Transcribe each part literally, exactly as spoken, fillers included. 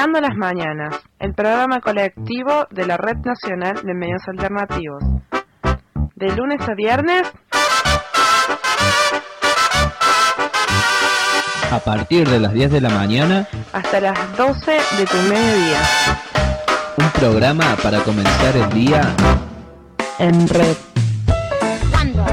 Creando las Mañanas, el programa colectivo de la Red Nacional de Medios Alternativos. De lunes a viernes, a partir de las diez de la mañana, hasta las doce de tu mediodía. Un programa para comenzar el día en red. ¿Cuándo?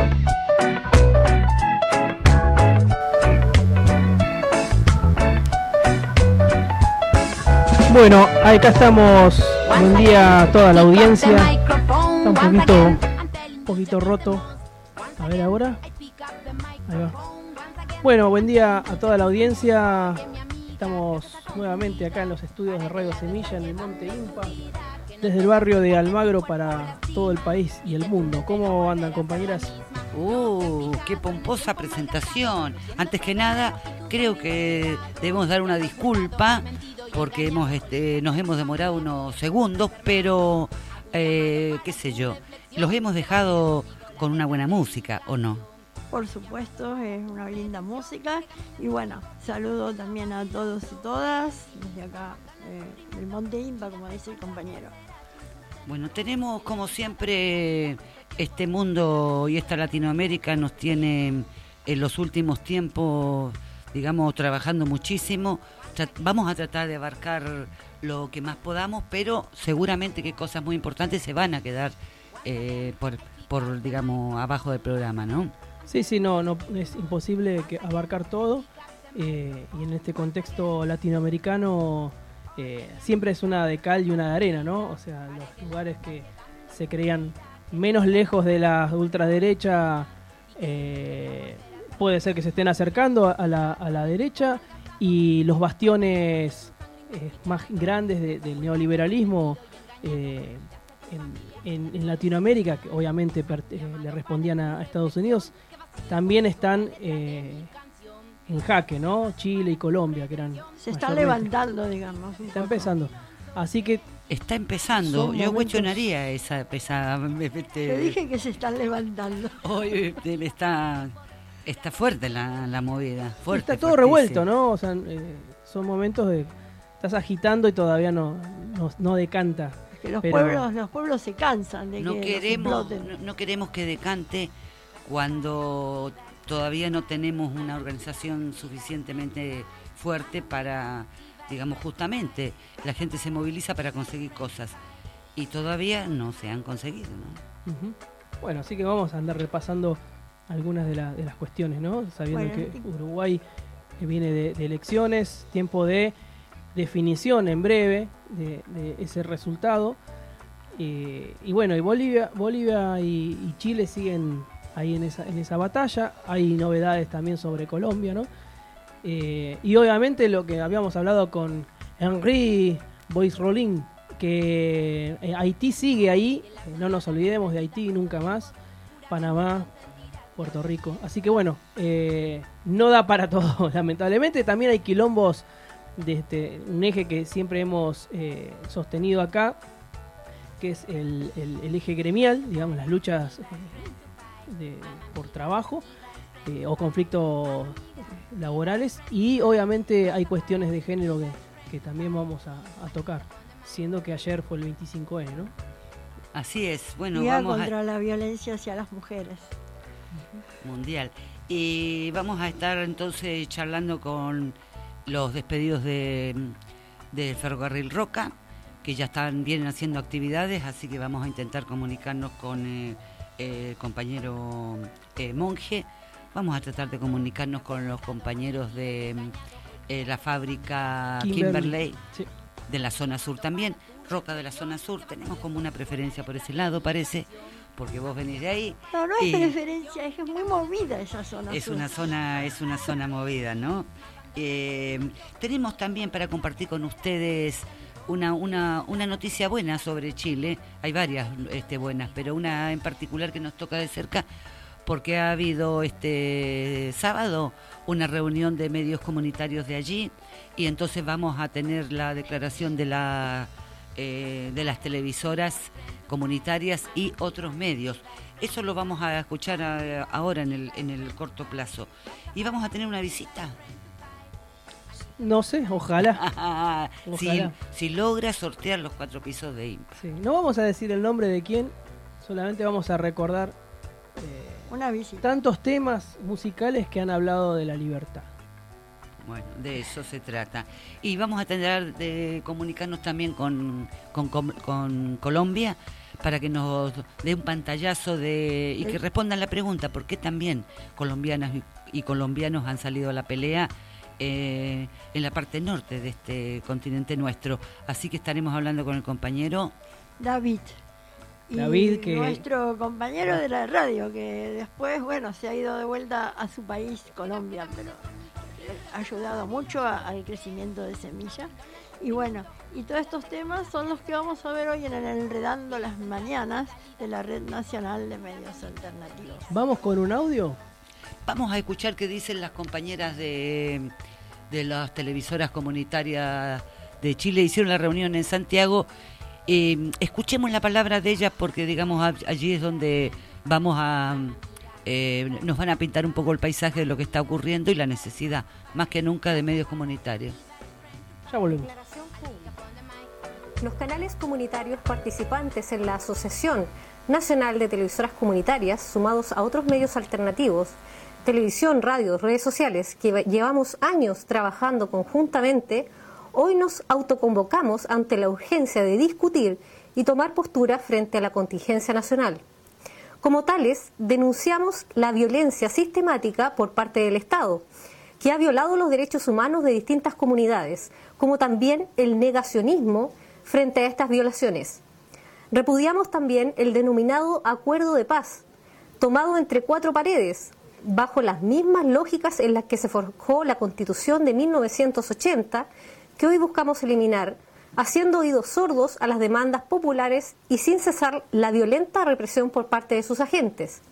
Bueno, acá estamos. Buen día a toda la audiencia. Está un poquito, un poquito roto. A ver ahora. Ahí va. Bueno, buen día a toda la audiencia. Estamos nuevamente acá en los estudios de Radio Semilla en el Monte Impa, desde el barrio de Almagro para todo el país y el mundo. ¿Cómo andan, compañeras? ¡Uh! ¡Qué pomposa presentación! Antes que nada, creo que debemos dar una disculpa porque hemos este, nos hemos demorado unos segundos, pero, eh, qué sé yo, los hemos dejado con una buena música, ¿o no? Por supuesto, es una linda música. Y bueno, saludo también a todos y todas desde acá, eh, del Monte Impa, como dice el compañero. Bueno, tenemos como siempre este mundo y esta Latinoamérica nos tiene en los últimos tiempos, digamos, trabajando muchísimo. Vamos a tratar de abarcar lo que más podamos, pero seguramente que cosas muy importantes se van a quedar eh, por, por, digamos, abajo del programa, ¿no? Sí, sí, no, no es imposible que abarcar todo, eh, y en este contexto latinoamericano eh, siempre es una de cal y una de arena, ¿no? O sea, los lugares que se creían menos lejos de la ultraderecha eh, puede ser que se estén acercando a la, a la derecha, y los bastiones eh, más grandes de, del neoliberalismo eh, en, en, en Latinoamérica, que obviamente per, eh, le respondían a, a Estados Unidos, también están eh, en jaque, ¿no? Chile y Colombia, que eran se está mayormente. levantando, digamos. Está empezando. Así que está empezando. Yo momentos... cuestionaría esa, esa te... te dije que se están levantando. Hoy está está fuerte la, la movida. Fuerte, está todo revuelto, ¿no? O sea, eh, son momentos de estás agitando y todavía no no, no decanta. Es que los pero... pueblos los pueblos se cansan de no que queremos no, no queremos que decante cuando todavía no tenemos una organización suficientemente fuerte para, digamos, justamente la gente se moviliza para conseguir cosas y todavía no se han conseguido, ¿no? Uh-huh. Bueno, así que vamos a andar repasando algunas de, la, de las cuestiones, ¿no? Sabiendo bueno, que Uruguay viene de, de elecciones, tiempo de definición en breve de, de ese resultado, eh, y bueno, y Bolivia, Bolivia y, y Chile siguen ahí en esa, en esa batalla. Hay novedades también sobre Colombia, ¿no? Eh, y obviamente lo que habíamos hablado con Henry Boisrolin, que eh, Haití sigue ahí, no nos olvidemos de Haití nunca más, Panamá, Puerto Rico. Así que bueno, eh, no da para todo, lamentablemente. También hay quilombos de este, un eje que siempre hemos eh, sostenido acá, que es el, el, el eje gremial, digamos, las luchas eh, de, por trabajo eh, o conflictos laborales, y obviamente hay cuestiones de género que, que también vamos a, a tocar, siendo que ayer fue el veinticinco ene, ¿no? Así es. Bueno, Día vamos contra a... la violencia hacia las mujeres mundial. Y vamos a estar entonces charlando con los despedidos de del Ferrocarril Roca, que ya están vienen haciendo actividades, así que vamos a intentar comunicarnos con eh, el compañero eh, Monje. Vamos a tratar de comunicarnos con los compañeros de eh, la fábrica Kimberley, Kimberley sí. de la zona sur también. Roca de la zona sur, tenemos como una preferencia por ese lado, parece, porque vos venís de ahí. No, no es preferencia, es que es muy movida esa zona es sur. Una zona, es una zona movida, ¿no? Eh, tenemos también para compartir con ustedes una, una, una noticia buena sobre Chile. Hay varias este, buenas, pero una en particular que nos toca de cerca, porque ha habido este sábado una reunión de medios comunitarios de allí, y entonces vamos a tener la declaración de la eh, de las televisoras comunitarias y otros medios. Eso lo vamos a escuchar a, ahora en el, en el corto plazo. Y vamos a tener una visita. No sé, ojalá. si, ojalá. si logra sortear los cuatro pisos de I M P A. Sí, no vamos a decir el nombre de quién, solamente vamos a recordar eh, una visita. Tantos temas musicales que han hablado de la libertad. Bueno, de eso se trata. Y vamos a tener de comunicarnos también con, con, con, con Colombia para que nos dé un pantallazo de y que respondan la pregunta, ¿por qué también colombianas y, y colombianos han salido a la pelea eh, en la parte norte de este continente nuestro? Así que estaremos hablando con el compañero David. Y David, que nuestro compañero de la radio, que después, bueno, se ha ido de vuelta a su país, Colombia, pero ha ayudado mucho a, al crecimiento de Semilla. Y bueno, y todos estos temas son los que vamos a ver hoy en el Enredando las Mañanas de la Red Nacional de Medios Alternativos. ¿Vamos con un audio? Vamos a escuchar qué dicen las compañeras de, de las televisoras comunitarias de Chile. Hicieron la reunión en Santiago. Eh, escuchemos la palabra de ellas porque, digamos, allí es donde vamos a... Eh, nos van a pintar un poco el paisaje de lo que está ocurriendo y la necesidad, más que nunca, de medios comunitarios. Ya volvemos. Los canales comunitarios participantes en la Asociación Nacional de Televisoras Comunitarias, sumados a otros medios alternativos, televisión, radio, redes sociales, que llevamos años trabajando conjuntamente, hoy nos autoconvocamos ante la urgencia de discutir y tomar postura frente a la contingencia nacional. Como tales, denunciamos la violencia sistemática por parte del Estado, que ha violado los derechos humanos de distintas comunidades, como también el negacionismo frente a estas violaciones. Repudiamos también el denominado Acuerdo de Paz, tomado entre cuatro paredes, bajo las mismas lógicas en las que se forjó la Constitución de mil novecientos ochenta, que hoy buscamos eliminar, haciendo oídos sordos a las demandas populares y sin cesar la violenta represión por parte de sus agentes.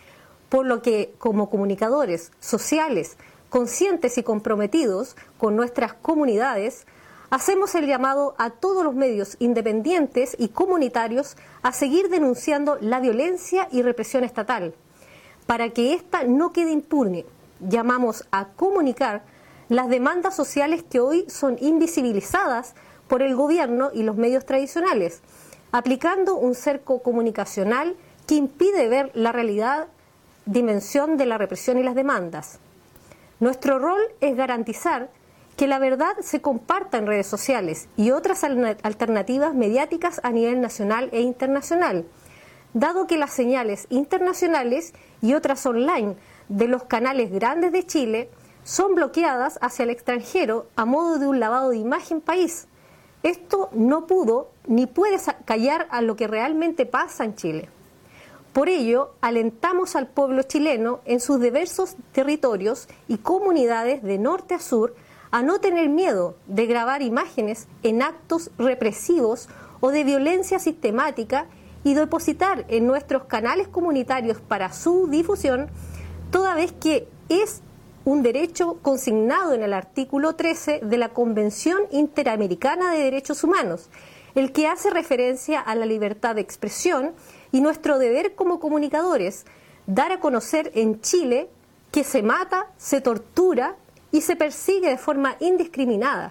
Por lo que, como comunicadores sociales, conscientes y comprometidos con nuestras comunidades, hacemos el llamado a todos los medios independientes y comunitarios a seguir denunciando la violencia y represión estatal. Para que ésta no quede impune, llamamos a comunicar las demandas sociales que hoy son invisibilizadas por el gobierno y los medios tradicionales, aplicando un cerco comunicacional que impide ver la realidad, dimensión de la represión y las demandas. Nuestro rol es garantizar que la verdad se comparta en redes sociales y otras alternativas mediáticas a nivel nacional e internacional, dado que las señales internacionales y otras online de los canales grandes de Chile son bloqueadas hacia el extranjero a modo de un lavado de imagen país. Esto no pudo ni puede callar a lo que realmente pasa en Chile. Por ello, alentamos al pueblo chileno en sus diversos territorios y comunidades de norte a sur a no tener miedo de grabar imágenes en actos represivos o de violencia sistemática y depositar en nuestros canales comunitarios para su difusión, toda vez que es un derecho consignado en el artículo trece de la Convención Interamericana de Derechos Humanos, el que hace referencia a la libertad de expresión y nuestro deber como comunicadores, dar a conocer en Chile que se mata, se tortura y se persigue de forma indiscriminada.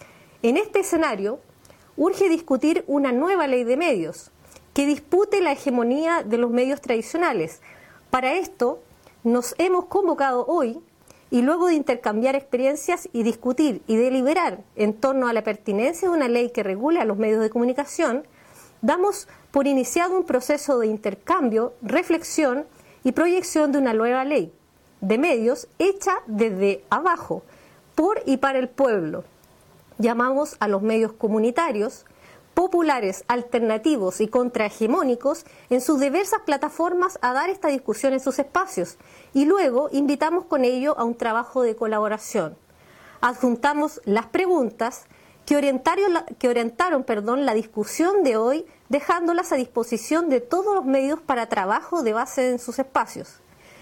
En este escenario, urge discutir una nueva ley de medios que dispute la hegemonía de los medios tradicionales. Para esto, nos hemos convocado hoy y luego de intercambiar experiencias y discutir y deliberar en torno a la pertinencia de una ley que regule a los medios de comunicación, damos por iniciado un proceso de intercambio, reflexión y proyección de una nueva ley de medios hecha desde abajo, por y para el pueblo. Llamamos a los medios comunitarios, populares, alternativos y contrahegemónicos en sus diversas plataformas a dar esta discusión en sus espacios y luego invitamos con ello a un trabajo de colaboración. Adjuntamos las preguntas que orientaron, la, que orientaron perdón, la discusión de hoy, dejándolas a disposición de todos los medios para trabajo de base en sus espacios.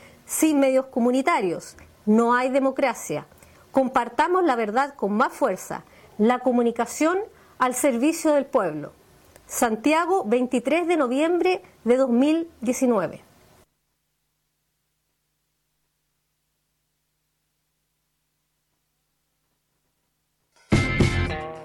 Sin medios comunitarios no hay democracia. Compartamos la verdad con más fuerza, la comunicación al servicio del pueblo. Santiago, veintitrés de noviembre de dos mil diecinueve.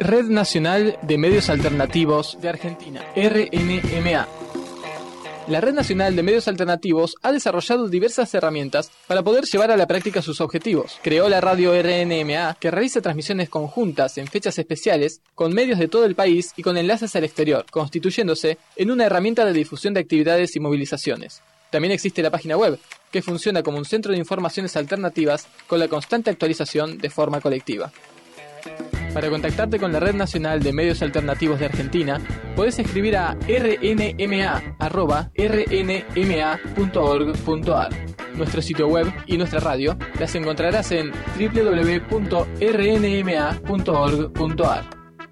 Red Nacional de Medios Alternativos de Argentina, R N M A. La Red Nacional de Medios Alternativos ha desarrollado diversas herramientas para poder llevar a la práctica sus objetivos. Creó la radio R N M A, que realiza transmisiones conjuntas en fechas especiales con medios de todo el país y con enlaces al exterior, constituyéndose en una herramienta de difusión de actividades y movilizaciones. También existe la página web, que funciona como un centro de informaciones alternativas con la constante actualización de forma colectiva. Para contactarte con la Red Nacional de Medios Alternativos de Argentina, podés escribir a r n m a arroba r n m a punto org punto a r. Nuestro sitio web y nuestra radio las encontrarás en w w w punto r n m a punto org punto a r.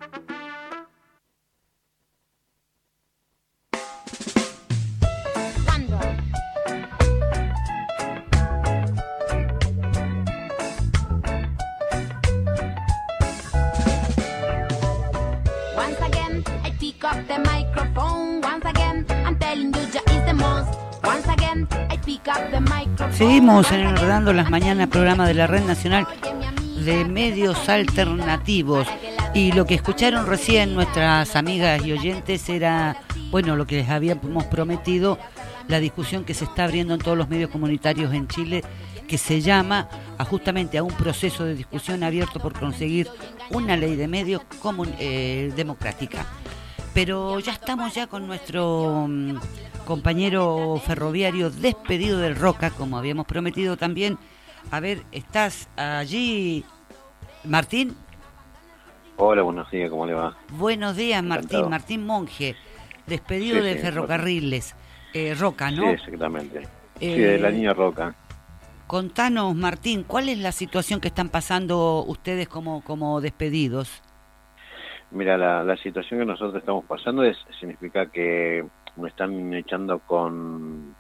Seguimos enredando las mañanas, programa de la Red Nacional de Medios Alternativos, y lo que escucharon recién nuestras amigas y oyentes era, bueno, lo que les habíamos prometido, la discusión que se está abriendo en todos los medios comunitarios en Chile, que se llama a justamente a un proceso de discusión abierto por conseguir una ley de medios comun- eh, democrática. Pero ya estamos ya con nuestro um, compañero ferroviario despedido del Roca, como habíamos prometido también. A ver, ¿estás allí, Martín? Hola, buenos días, ¿cómo le va? Buenos días, Martín. Encantado. Martín Monge, despedido Sí, de sí, Ferrocarriles. Eh, Roca, ¿no? Sí, exactamente. Eh, Sí, de la línea Roca. Contanos, Martín, ¿cuál es la situación que están pasando ustedes como, como despedidos? Mira, la, la situación que nosotros estamos pasando es significa que nos están echando con...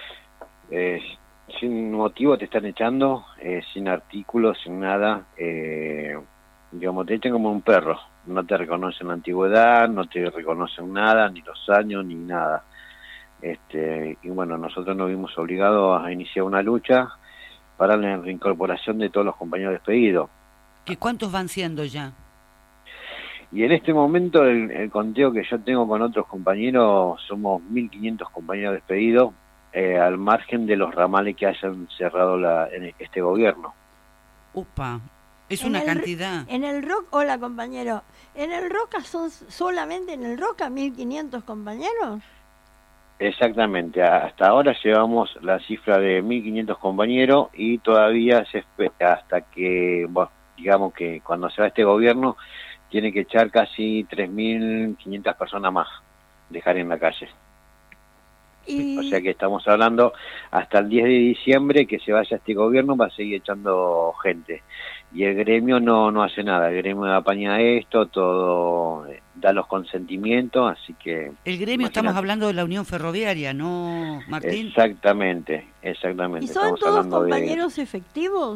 Eh, sin motivo te están echando, eh, sin artículos, sin nada. Eh, digamos, te echan como un perro. No te reconocen la antigüedad, no te reconocen nada, ni los años, ni nada. Este, y bueno, nosotros nos vimos obligados a iniciar una lucha para la reincorporación de todos los compañeros despedidos. ¿Qué cuántos van siendo ya? Y en este momento el, el conteo que yo tengo con otros compañeros, somos mil quinientos compañeros despedidos, eh, al margen de los ramales que hayan cerrado la, en este gobierno. Upa, es En una el- cantidad. En el Roca, hola compañero, ¿en el Roca son solamente en el Roca mil quinientos compañeros? Exactamente, hasta ahora llevamos la cifra de mil quinientos compañeros y todavía se espera hasta que, bueno, digamos que cuando se va este gobierno, tiene que echar casi tres mil quinientas personas más, dejar en la calle. Y, O sea que estamos hablando hasta el diez de diciembre que se vaya este gobierno, va a seguir echando gente. Y el gremio no no hace nada, el gremio apaña esto, todo eh, da los consentimientos, así que... El gremio, estamos hablando de la Unión Ferroviaria, ¿no, Martín? Exactamente, exactamente. ¿y son Estamos todos hablando de- compañeros efectivos?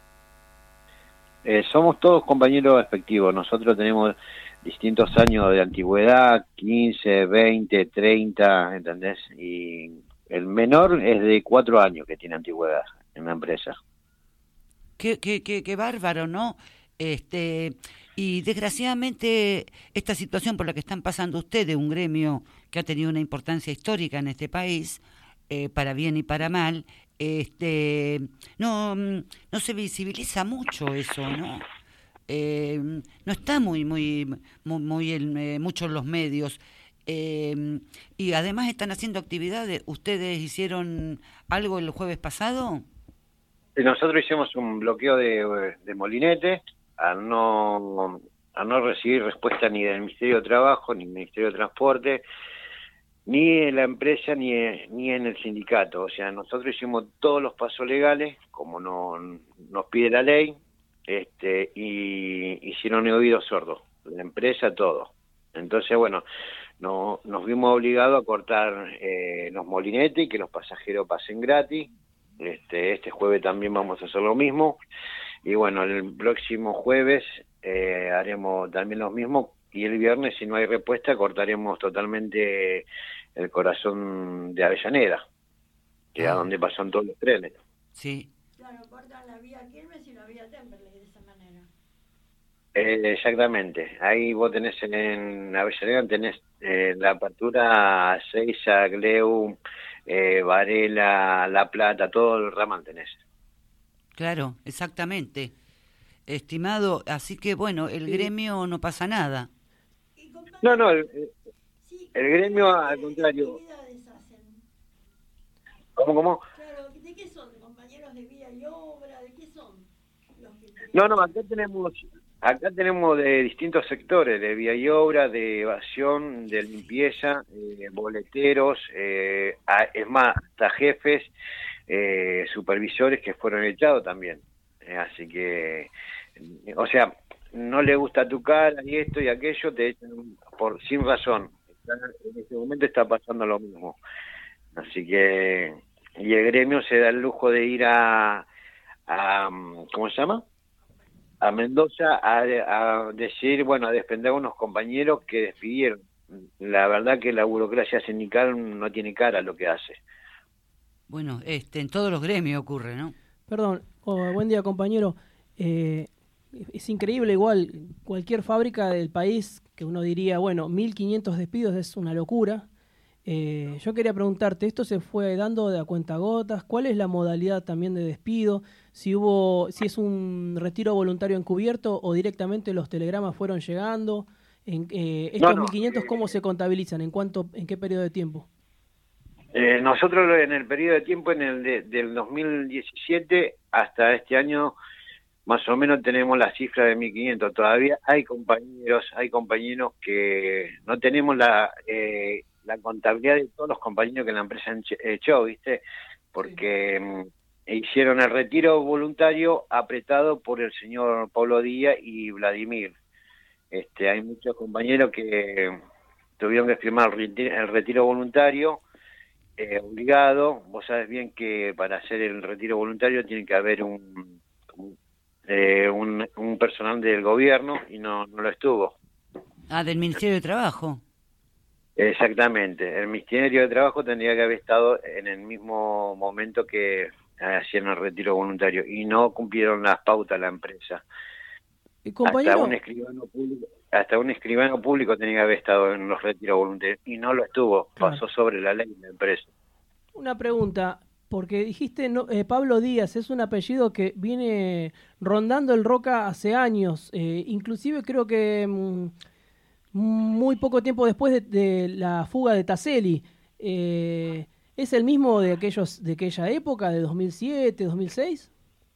Eh, somos todos compañeros efectivos, nosotros tenemos distintos años de antigüedad, quince, veinte, treinta, ¿entendés? Y el menor es de cuatro años que tiene antigüedad en la empresa. Qué, qué, qué, qué bárbaro, ¿no? Este, y desgraciadamente esta situación por la que están pasando ustedes, un gremio que ha tenido una importancia histórica en este país, eh, para bien y para mal, este, no, no se visibiliza mucho eso, ¿no? Eh, no está muy, muy, muy, muy en, eh, mucho en los medios. Eh, y además están haciendo actividades. ¿Ustedes hicieron algo el jueves pasado? Y nosotros hicimos un bloqueo de, de molinete al no, a no recibir respuesta ni del Ministerio de Trabajo, ni del Ministerio de Transporte, ni en la empresa, ni, ni en el sindicato. O sea, nosotros hicimos todos los pasos legales, como no, nos pide la ley, este y hicieron oídos sordos, la empresa, todo. Entonces, bueno, no, nos vimos obligados a cortar eh, los molinetes y que los pasajeros pasen gratis. Este, este jueves también vamos a hacer lo mismo. Y bueno, el próximo jueves eh, haremos también lo mismo. Y el viernes, si no hay respuesta, cortaremos totalmente el corazón de Avellaneda, que es a donde pasan todos los trenes. Sí. Claro, cortan la vía Quilmes y la vía Temperley de esa manera. Eh, exactamente. Ahí vos tenés en Avellaneda, tenés eh, la apertura Seiza, Gleu, eh, Varela, La Plata, todo el ramal tenés. Claro, exactamente. Estimado, así que bueno, el gremio no pasa nada. No, no, el, el gremio al contrario. ¿Cómo, cómo? Claro, ¿de qué son? ¿Compañeros de vida y obra? ¿De qué son? Los que No, no, acá tenemos, acá tenemos de distintos sectores, de vía y obra, de evasión, de limpieza, eh, boleteros, eh, a, es más, hasta jefes, eh, supervisores que fueron echados también. Eh, así que, o sea, no le gusta tu cara y esto y aquello, te echan por sin razón. En este momento está pasando lo mismo. Así que, y el gremio se da el lujo de ir a, a ¿cómo se llama? A Mendoza a, a decir, bueno, a defender a unos compañeros que despidieron. La verdad que la burocracia sindical no tiene cara lo que hace. Bueno, este, en todos los gremios ocurre, ¿no? Perdón, oh, buen día compañero. Eh, es increíble igual, cualquier fábrica del país que uno diría, bueno, mil quinientos despidos es una locura. Eh, yo quería preguntarte, ¿esto se fue dando de a cuentagotas? ¿Cuál es la modalidad también de despido? Si hubo, si es un retiro voluntario encubierto o directamente los telegramas fueron llegando. En, eh, ¿Estos no, no, mil quinientos eh, cómo se contabilizan? ¿En cuánto, en qué periodo de tiempo? Eh, nosotros en el periodo de tiempo, en el de, del dos mil diecisiete hasta este año, más o menos tenemos la cifra de mil quinientos. Todavía hay compañeros, hay compañeros que no tenemos la... Eh, la contabilidad de todos los compañeros que la empresa echó, ¿viste? Porque sí. eh, hicieron el retiro voluntario apretado por el señor Pablo Díaz y Vladimir. Este, hay muchos compañeros que tuvieron que firmar el retiro, el retiro voluntario eh, obligado. Vos sabés bien que para hacer el retiro voluntario tiene que haber un, un, eh, un, un personal del gobierno y no, no lo estuvo. Ah, del Ministerio de Trabajo. Exactamente, el Ministerio de Trabajo tendría que haber estado en el mismo momento que hacían el retiro voluntario y no cumplieron las pautas la empresa. Compañero... Hasta un escribano público, hasta un escribano público tenía que haber estado en los retiros voluntarios y no lo estuvo, claro. Pasó sobre la ley de la empresa. Una pregunta, porque dijiste no, eh, Pablo Díaz, es un apellido que viene rondando el Roca hace años, eh, inclusive creo que... Mmm, muy poco tiempo después de, de la fuga de Taselli. Eh, ¿Es el mismo de aquellos de aquella época, de dos mil siete, dos mil seis?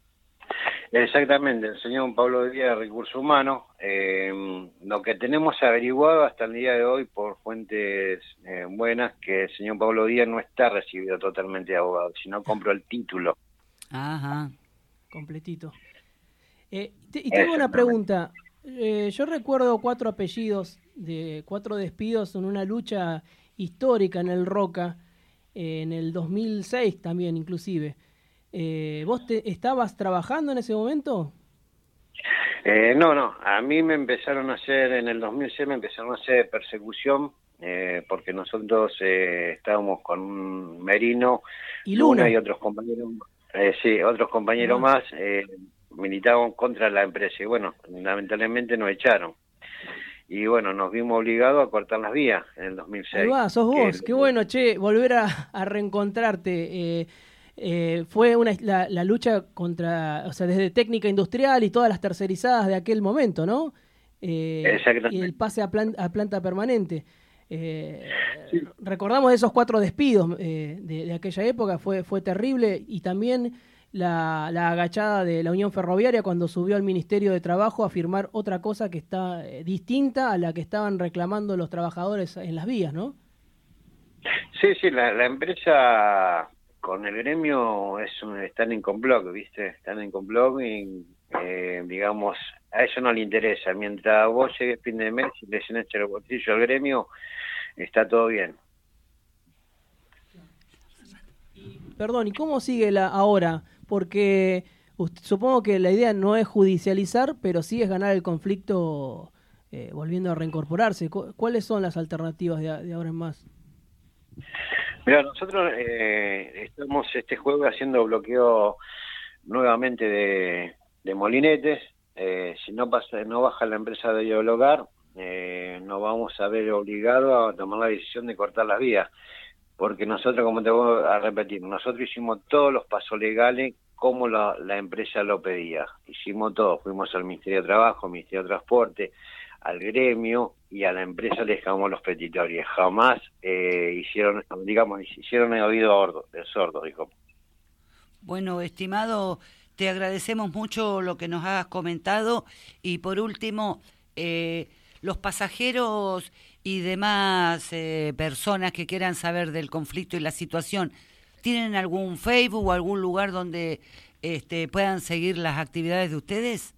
Exactamente, el señor Pablo Díaz de Recursos Humanos. Eh, lo que tenemos averiguado hasta el día de hoy por fuentes eh, buenas, que el señor Pablo Díaz no está recibido totalmente de abogado, sino compró el título. Ajá, completito. Eh, te, y tengo una pregunta. Eh, yo recuerdo cuatro apellidos de cuatro despidos en una lucha histórica en el Roca, eh, en el dos mil seis también inclusive. Eh, ¿Vos te, estabas trabajando en ese momento? Eh, no, no, a mí me empezaron a hacer, en el dos mil seis me empezaron a hacer persecución, eh, porque nosotros eh, estábamos con un Merino, y Luna, Luna y otros compañeros, eh, sí, otros compañeros ah. más, eh, militaban contra la empresa y bueno, lamentablemente nos echaron. Y bueno, nos vimos obligados a cortar las vías en el dos mil seis. Ahí va, sos vos, qué bueno, che, volver a, a reencontrarte. Eh, eh, fue una la, la lucha contra, o sea, desde técnica industrial y todas las tercerizadas de aquel momento, ¿no? Eh, Exactamente. Y el pase a, plan, a planta permanente. Eh, sí. Recordamos esos cuatro despidos eh, de, de aquella época, fue, fue terrible, y también la, la agachada de la Unión Ferroviaria cuando subió al Ministerio de Trabajo a firmar otra cosa que está eh, distinta a la que estaban reclamando los trabajadores en las vías, ¿no? Sí, sí, la, la empresa con el gremio es un, están en complot, ¿viste? Están en complot y, eh, digamos, a eso no le interesa. Mientras vos llegues fin de mes y le llenes el bolsillo al gremio, está todo bien. Perdón, ¿y cómo sigue la ahora? Porque usted, supongo que la idea no es judicializar, pero sí es ganar el conflicto eh, volviendo a reincorporarse. ¿Cuáles son las alternativas de, de ahora en más? Mira, nosotros eh, estamos este jueves haciendo bloqueo nuevamente de, de molinetes. eh, si no pasa, no baja la empresa de dialogar, eh, nos vamos a ver obligados a tomar la decisión de cortar las vías, porque nosotros, como te voy a repetir, nosotros hicimos todos los pasos legales como la, la empresa lo pedía, hicimos todo, fuimos al Ministerio de Trabajo, al Ministerio de Transporte, al gremio y a la empresa le dejamos los petitorios, jamás eh, hicieron, digamos, hicieron el oído sordo, el sordo, dijo. Bueno, estimado, te agradecemos mucho lo que nos has comentado y por último, eh, los pasajeros y demás eh, personas que quieran saber del conflicto y la situación, ¿tienen algún Facebook o algún lugar donde este, puedan seguir las actividades de ustedes?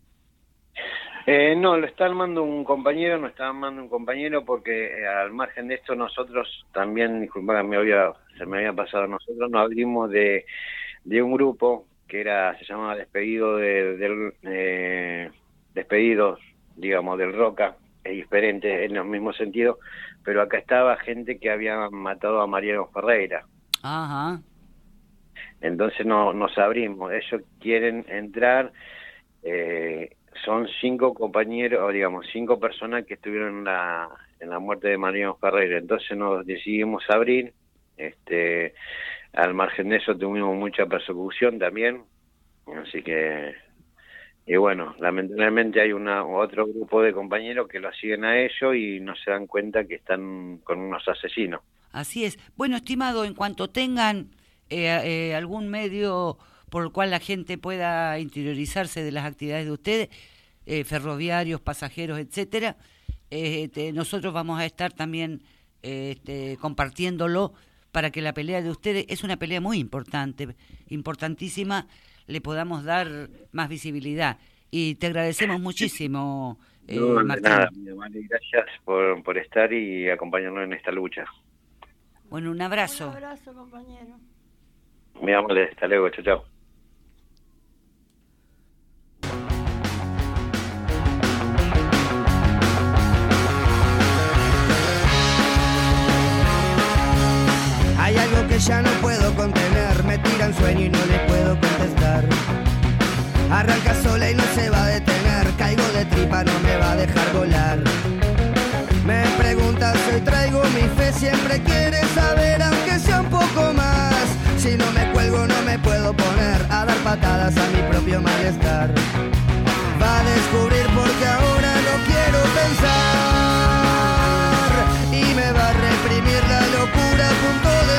Eh, no, lo está armando un compañero, nos está armando un compañero porque eh, al margen de esto nosotros también, disculpa, me había, se me había pasado, nosotros nos abrimos de, de un grupo que era, se llamaba Despedido de, del eh, Despedidos, digamos, del Roca, es diferente en los mismos sentidos, pero acá estaba gente que había matado a Mariano Ferreira. Ajá. Entonces no, nos abrimos, ellos quieren entrar, eh, son cinco compañeros, o digamos, cinco personas que estuvieron en la, en la muerte de Mariano Ferreira, entonces nos decidimos abrir, este, al margen de eso tuvimos mucha persecución también, así que, y bueno, lamentablemente hay una otro grupo de compañeros que lo siguen a ellos y no se dan cuenta que están con unos asesinos. Así es. Bueno, estimado, en cuanto tengan eh, eh, algún medio por el cual la gente pueda interiorizarse de las actividades de ustedes, eh, ferroviarios, pasajeros, etcétera, eh, este, nosotros vamos a estar también eh, este, compartiéndolo para que la pelea de ustedes, es una pelea muy importante, importantísima, le podamos dar más visibilidad. Y te agradecemos muchísimo, eh, no, Martín. Nada, gracias por, por estar y acompañarnos en esta lucha. Bueno, un abrazo. Un abrazo, compañero. Me llamo, hasta luego, chao, chao. Hay algo que ya no puedo contener, me tiran sueño y no le puedo contestar. Arranca sola y no se va a detener, caigo de tripa, no me va a dejar volar. Me preguntas, hoy traigo mi fe, siempre quiere saber, aunque sea un poco más. Si no me cuelgo no me puedo poner a dar patadas a mi propio malestar. Va a descubrir porque ahora no quiero pensar y me va a reprimir la locura a punto de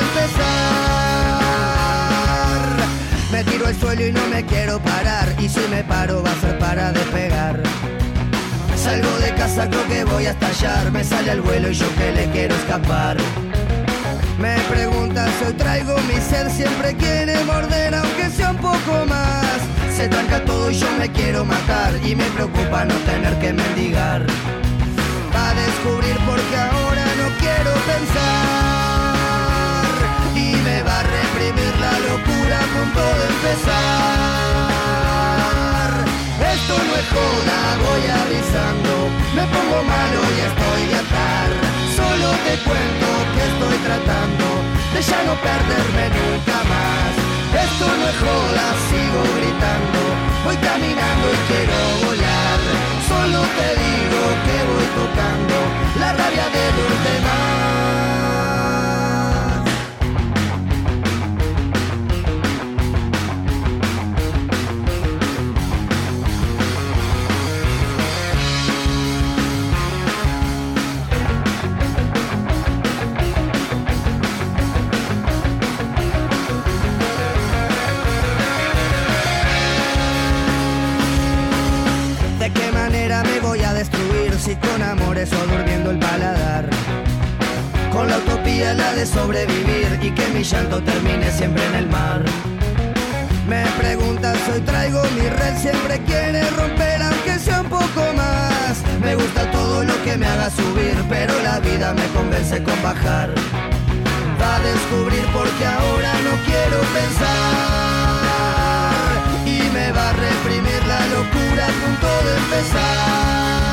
empezar. Me tiro al suelo y no me quiero parar, y si me paro va a ser para despegar. Salgo de casa, creo que voy a estallar, me sale al vuelo y yo que le quiero escapar. Me preguntas, hoy traigo mi sed, siempre quiere morder aunque sea un poco más. Se tranca todo y yo me quiero matar, y me preocupa no tener que mendigar. Va a descubrir porque ahora no quiero pensar y me va a reprimir la locura a punto de empezar. Esto no es joda, voy avisando, me pongo malo y estoy de atar. Solo te cuento que estoy tratando de ya no perderme nunca más. Esto no es joda, sigo gritando, voy caminando y quiero volar. Solo te digo que voy tocando la rabia de los demás. Si con amores o durmiendo el paladar, con la utopía la de sobrevivir y que mi llanto termine siempre en el mar. Me preguntas, hoy traigo mi red, siempre quiere romper aunque sea un poco más. Me gusta todo lo que me haga subir, pero la vida me convence con bajar. Va a descubrir porque ahora no quiero pensar y me va a reprimir la locura a punto de empezar.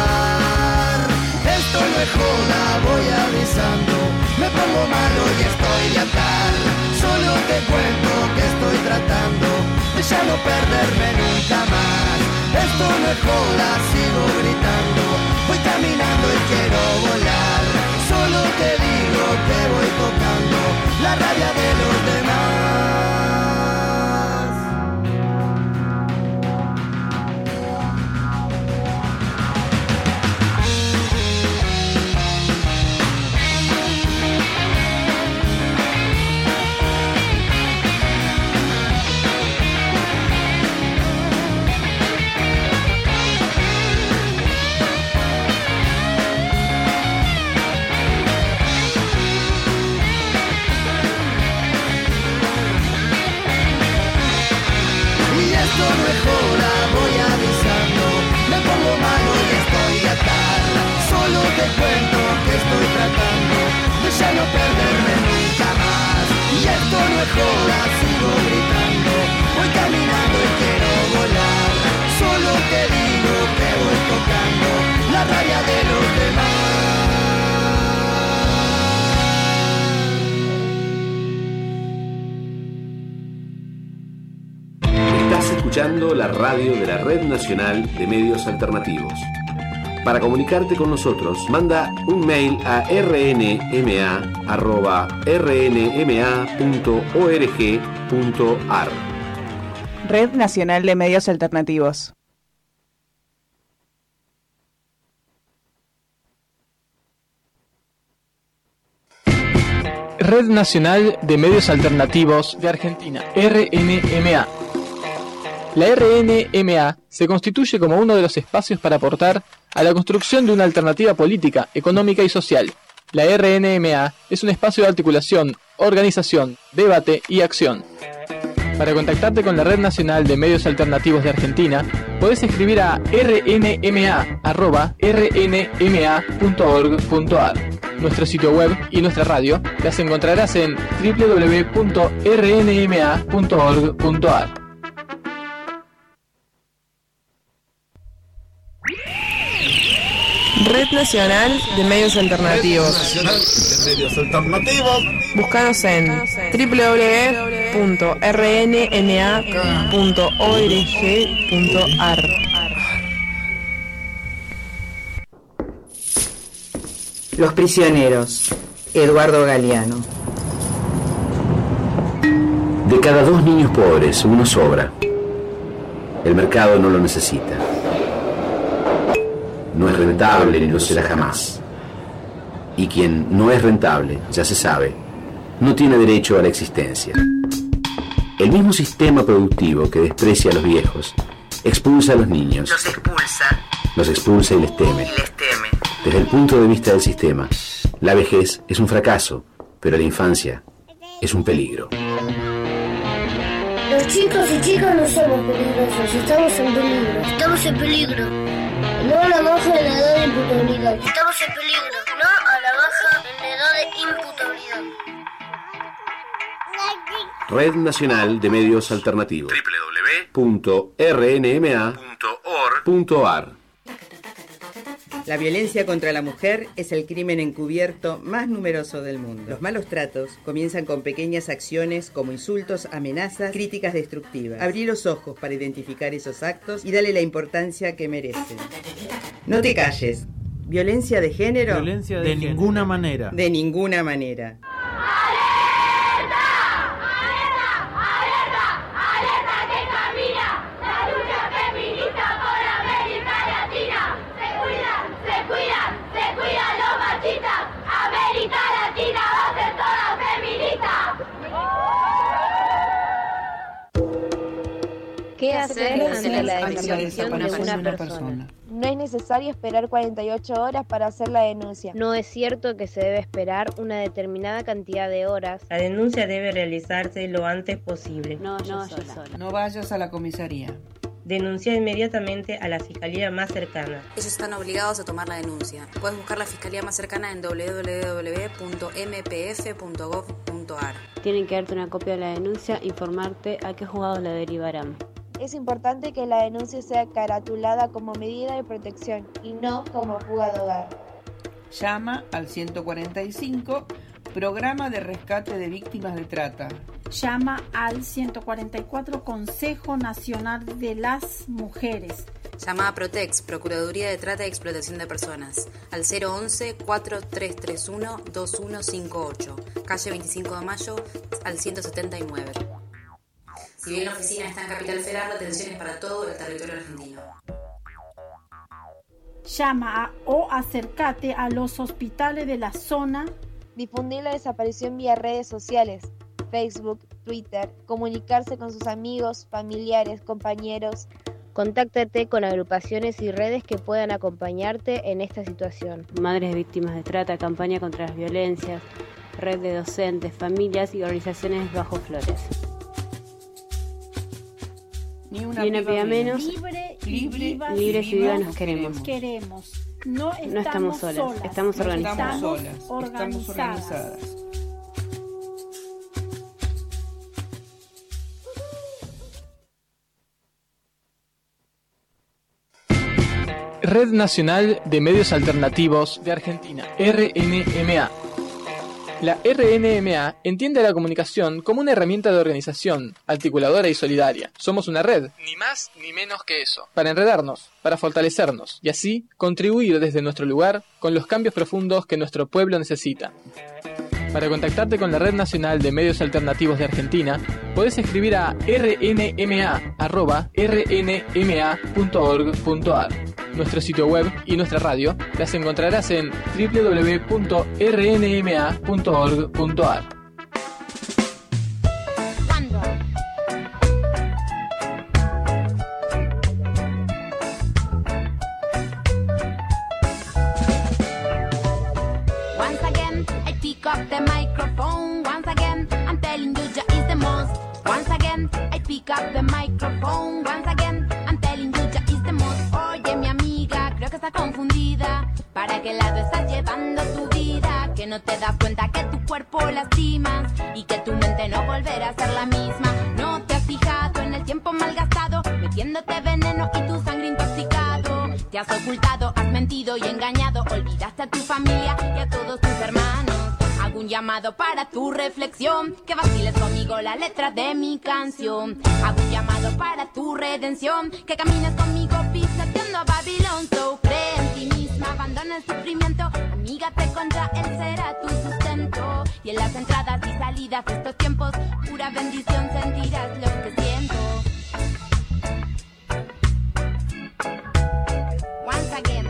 Esto no es joda, voy avisando, me pongo malo y estoy de atar. Solo te cuento que estoy tratando de ya no perderme nunca más. esto no es joda, sigo gritando. Voy caminando y quiero volar. Solo te digo que voy tocando la rabia de los demás. Voy avisando, me pongo malo y estoy atar. Solo te cuento que estoy tratando de ya no perderme nunca más. Y esto no es joda, sigo gritando. Voy caminando y quiero volar. Solo te digo que voy tocando la rabia de los demás. Escuchando la radio de la Red Nacional de Medios Alternativos. Para comunicarte con nosotros, manda un mail a r n m a arroba r n m a punto org punto a r. Red Nacional de Medios Alternativos. Red Nacional de Medios Alternativos de Argentina, R N M A. La R N M A se constituye como uno de los espacios para aportar a la construcción de una alternativa política, económica y social. La R N M A es un espacio de articulación, organización, debate y acción. Para contactarte con la Red Nacional de Medios Alternativos de Argentina, podés escribir a r n m a arroba r n m a punto org punto a r. Nuestro sitio web y nuestra radio las encontrarás en w w w punto r n m a punto org punto a r. Red Nacional de Medios Alternativos. Red Nacional de Medios Alternativos. Búscanos en w w w punto r n m a punto org punto a r. Los prisioneros. Eduardo Galeano. De cada dos niños pobres, uno sobra. El mercado no lo necesita. No es rentable ni lo será jamás. Y quien no es rentable, ya se sabe, no tiene derecho a la existencia. El mismo sistema productivo que desprecia a los viejos, expulsa a los niños. Los expulsa. Los expulsa y les teme. Y les teme. Desde el punto de vista del sistema, la vejez es un fracaso, pero la infancia es un peligro. Los chicos y chicas no somos peligrosos, estamos en peligro. Estamos en peligro. No a la baja en la edad de imputabilidad. Estamos en peligro. No a la baja en la edad de imputabilidad. Red Nacional de Medios Alternativos. w w w punto r n m a punto org punto a r. La violencia contra la mujer es el crimen encubierto más numeroso del mundo. Los malos tratos comienzan con pequeñas acciones como insultos, amenazas, críticas destructivas. Abrí los ojos para identificar esos actos y dale la importancia que merecen. No te calles. ¿Violencia de género? Violencia de, de género. ninguna manera. De ninguna manera. ¿Qué hacer ante la desaparición de una persona? No es necesario esperar cuarenta y ocho horas para hacer la denuncia. No es cierto que se debe esperar una determinada cantidad de horas. La denuncia debe realizarse lo antes posible. No, no, sola. sola. No vayas a la comisaría. Denuncia inmediatamente a la fiscalía más cercana. Ellos están obligados a tomar la denuncia. Puedes buscar la fiscalía más cercana en w w w punto m p f punto gov punto a r. Tienen que darte una copia de la denuncia, informarte a qué juzgados la derivarán. Es importante que la denuncia sea caratulada como medida de protección y no como fuga de hogar. Llama al ciento cuarenta y cinco, Programa de Rescate de Víctimas de Trata. Llama al ciento cuarenta y cuatro, Consejo Nacional de las Mujeres. Llama a Protex, Procuraduría de Trata y Explotación de Personas, al cero once, cuatro tres tres uno, dos uno cinco ocho, calle veinticinco de mayo, al ciento setenta y nueve. Si bien la oficina está en Capital Federal, la atención es para todo el territorio argentino. Llama a, o acércate a los hospitales de la zona. Difundir la desaparición vía redes sociales, Facebook, Twitter, comunicarse con sus amigos, familiares, compañeros. Contáctate con agrupaciones y redes que puedan acompañarte en esta situación. Madres de víctimas de trata, campaña contra las violencias, red de docentes, familias y organizaciones bajo flores. Ni una, Ni una piba menos, libre, libre, vivas, libres y vivas nos queremos. queremos. No estamos, no estamos solas, solas, estamos no organizadas. Estamos solas, estamos organizadas. Red Nacional de Medios Alternativos de Argentina, R N M A. La R N M A entiende a la comunicación como una herramienta de organización, articuladora y solidaria. Somos una red, ni más ni menos que eso, para enredarnos, para fortalecernos y así contribuir desde nuestro lugar con los cambios profundos que nuestro pueblo necesita. Para contactarte con la Red Nacional de Medios Alternativos de Argentina, podés escribir a r n m a arroba r n m a punto org punto a r. Nuestro sitio web y nuestra radio las encontrarás en w w w punto r n m a punto org punto a r. Once again, I pick up the microphone. Once again, I'm telling you, ya is the most. Once again, I pick up the microphone. Once again, I'm telling you, ya is the most. Oye, mi amiga, creo que estás confundida. ¿Para qué lado estás llevando tu vida? Que no te das cuenta que tu cuerpo lastimas y que tu mente no volverá a ser la misma. No te has fijado en el tiempo malgastado, metiéndote veneno y tu sangre intoxicado. Te has ocultado, has mentido y engañado. Olvidaste a tu familia y a todos tus hermanos. Hago un llamado para tu reflexión, que vaciles conmigo la letra de mi canción. Hago un llamado para tu redención, que camines conmigo pisoteando a Babilón. So, cree en ti misma, abandona el sufrimiento. Amígate contra él, será tu sustento. Y en las entradas y salidas de estos tiempos, pura bendición sentirás lo que siento. Once again,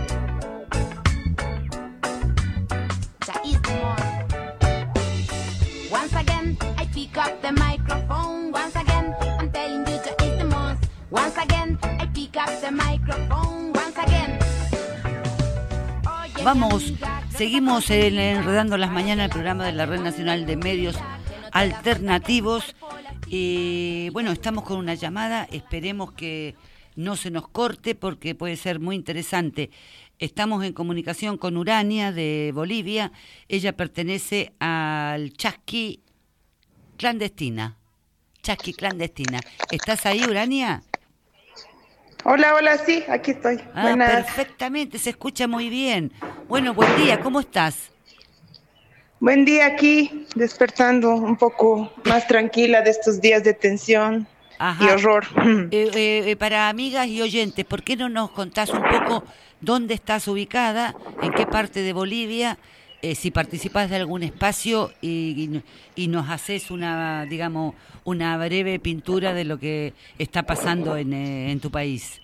ya is the most. Once again, I pick up the microphone. Once again, I'm telling you, ya is the most. Once again, I pick up the microphone. Once again. Oye, Vamos, seguimos en Enredando las Mañanas, el programa de la Red Nacional de Medios Alternativos. Y bueno, estamos con una llamada, esperemos que no se nos corte porque puede ser muy interesante. Estamos en comunicación con Urania de Bolivia. Ella pertenece al Chasqui Clandestina. Chasqui Clandestina. ¿Estás ahí, Urania? Hola, hola, sí, aquí estoy. Ah, Buenas. perfectamente, se escucha muy bien. Bueno, buen día, ¿cómo estás? Buen día aquí, despertando un poco más tranquila de estos días de tensión. Ajá. Y horror. Eh, eh, para amigas y oyentes, ¿por qué no nos contás un poco dónde estás ubicada, en qué parte de Bolivia, eh, si participas de algún espacio y, y, y nos haces una, digamos, una breve pintura de lo que está pasando en, eh, en tu país?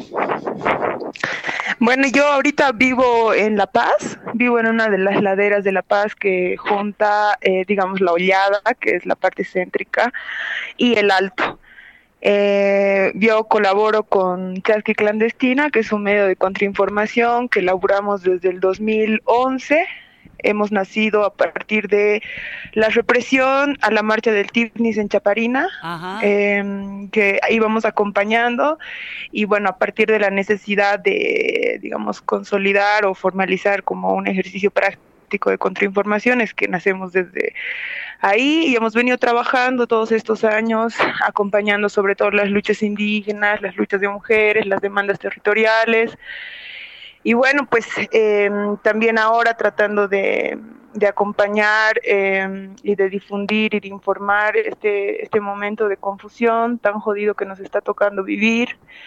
Bueno, yo ahorita vivo en La Paz, vivo en una de las laderas de La Paz que junta, eh, digamos, La Hollada, que es la parte céntrica, y el Alto. Eh, yo colaboro con Chasqui Clandestina, que es un medio de contrainformación que elaboramos desde el dos mil once. Hemos nacido a partir de la represión a la marcha del Tifnis en Chaparina, eh, que íbamos acompañando, y bueno, a partir de la necesidad de, digamos, consolidar o formalizar como un ejercicio práctico de contrainformación es que nacemos desde ahí y hemos venido trabajando todos estos años acompañando sobre todo las luchas indígenas, las luchas de mujeres, las demandas territoriales. Y bueno, pues eh, también ahora tratando de, de acompañar eh, y de difundir y de informar este, este momento de confusión tan jodido que nos está tocando vivir,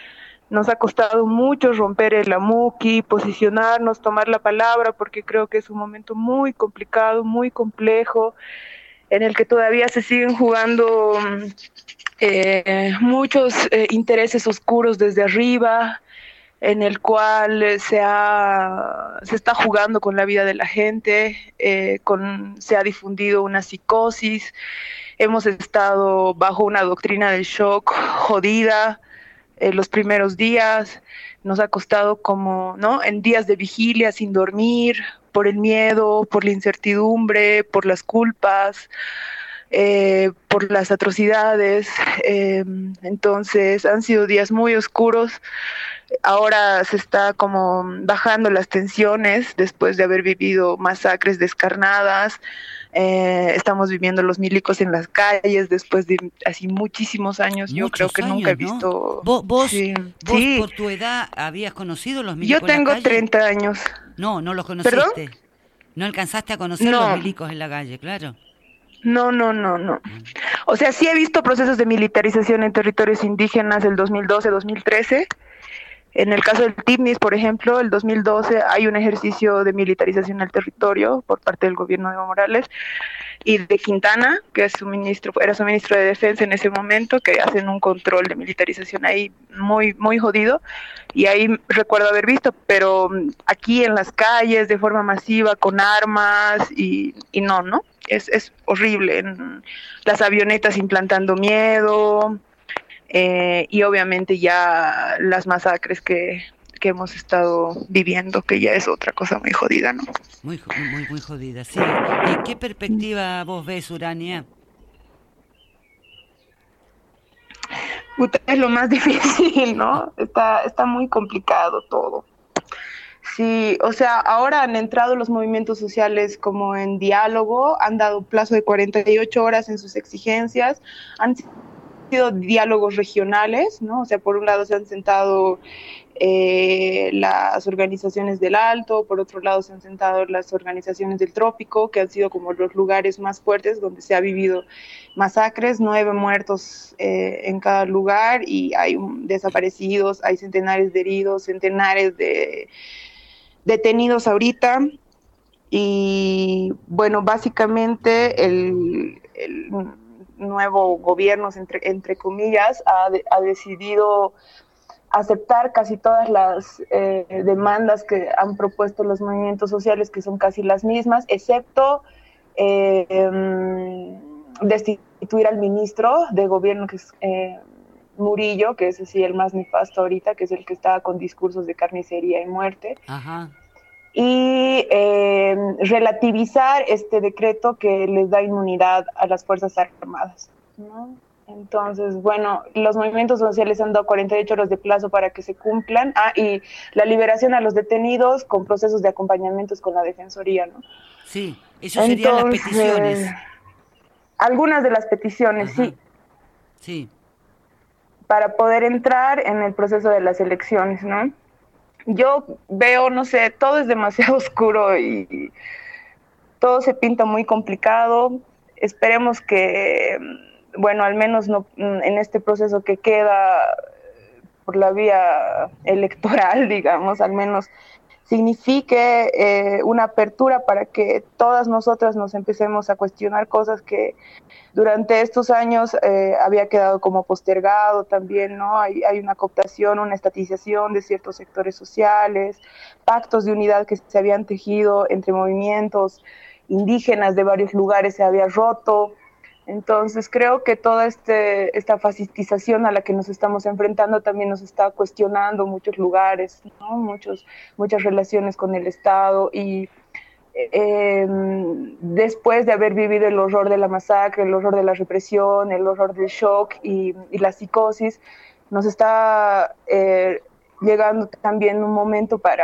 Nos ha costado mucho romper el amuki, posicionarnos, tomar la palabra, porque creo que es un momento muy complicado, muy complejo, en el que todavía se siguen jugando eh, muchos eh, intereses oscuros desde arriba, en el cual se, ha, se está jugando con la vida de la gente, eh, con, se ha difundido una psicosis, hemos estado bajo una doctrina del shock jodida, Eh, los primeros días, nos ha costado como, ¿no? En días de vigilia sin dormir, por el miedo, por la incertidumbre, por las culpas, eh, por las atrocidades. Eh, entonces han sido días muy oscuros. Ahora se está como bajando las tensiones después de haber vivido masacres descarnadas. Eh, estamos viviendo los milicos en las calles después de así muchísimos años. Yo Muchos creo que años, nunca he ¿no? visto. ¿Vos, vos, sí. vos Sí. por tu edad habías conocido los milicos Yo en la tengo calle? treinta años. No, no los conociste. ¿Perdón? No alcanzaste a conocer No. los milicos en la calle, claro. No, no, no, no. O sea, sí he visto procesos de militarización en territorios indígenas del dos mil doce, dos mil trece. En el caso del Tibnis, por ejemplo, el dos mil doce hay un ejercicio de militarización del territorio por parte del gobierno de Evo Morales y de Quintana, que es su ministro, era su ministro de Defensa en ese momento, que hacen un control de militarización ahí muy, muy jodido. Y ahí recuerdo haber visto, pero aquí en las calles de forma masiva con armas y, y no, ¿no? Es, es horrible. En las avionetas implantando miedo. Eh, y obviamente ya las masacres que, que hemos estado viviendo, que ya es otra cosa muy jodida, ¿no? Muy, muy, muy jodida, sí. ¿En qué perspectiva vos ves, Urania? Puta, es lo más difícil, ¿no? Está, está muy complicado todo. Sí, o sea, ahora han entrado los movimientos sociales como en diálogo, han dado plazo de cuarenta y ocho horas en sus exigencias, han sido diálogos regionales, ¿no? O sea, por un lado se han sentado eh, las organizaciones del Alto, por otro lado se han sentado las organizaciones del Trópico, que han sido como los lugares más fuertes donde se ha vivido masacres, nueve muertos eh, en cada lugar y hay um, desaparecidos, hay centenares de heridos, centenares de detenidos ahorita. Y bueno, básicamente el, el nuevo gobierno, entre, entre comillas, ha, de, ha decidido aceptar casi todas las eh, demandas que han propuesto los movimientos sociales, que son casi las mismas, excepto eh, eh, destituir al ministro de gobierno, que es eh, Murillo, que es así el más nefasto ahorita, que es el que está con discursos de carnicería y muerte. Ajá. Y eh, relativizar este decreto que les da inmunidad a las Fuerzas Armadas, ¿no? Entonces, bueno, los movimientos sociales han dado cuarenta y ocho horas de plazo para que se cumplan. Ah, y la liberación a los detenidos con procesos de acompañamientos con la Defensoría, ¿no? Sí, eso serían las peticiones. Algunas de las peticiones, Ajá. sí. Sí. Para poder entrar en el proceso de las elecciones, ¿no? Yo veo, no sé, todo es demasiado oscuro y todo se pinta muy complicado. Esperemos que, bueno, al menos no, en este proceso que queda por la vía electoral, digamos, al menos signifique eh, una apertura para que todas nosotras nos empecemos a cuestionar cosas que durante estos años eh, había quedado como postergado también, ¿no? Hay, hay una cooptación, una estatización de ciertos sectores sociales, pactos de unidad que se habían tejido entre movimientos indígenas de varios lugares se había roto. Entonces creo que toda este, esta fascistización a la que nos estamos enfrentando también nos está cuestionando muchos lugares, ¿no? Muchos, muchas relaciones con el Estado y eh, después de haber vivido el horror de la masacre, el horror de la represión, el horror del shock y, y la psicosis, nos está eh, llegando también un momento para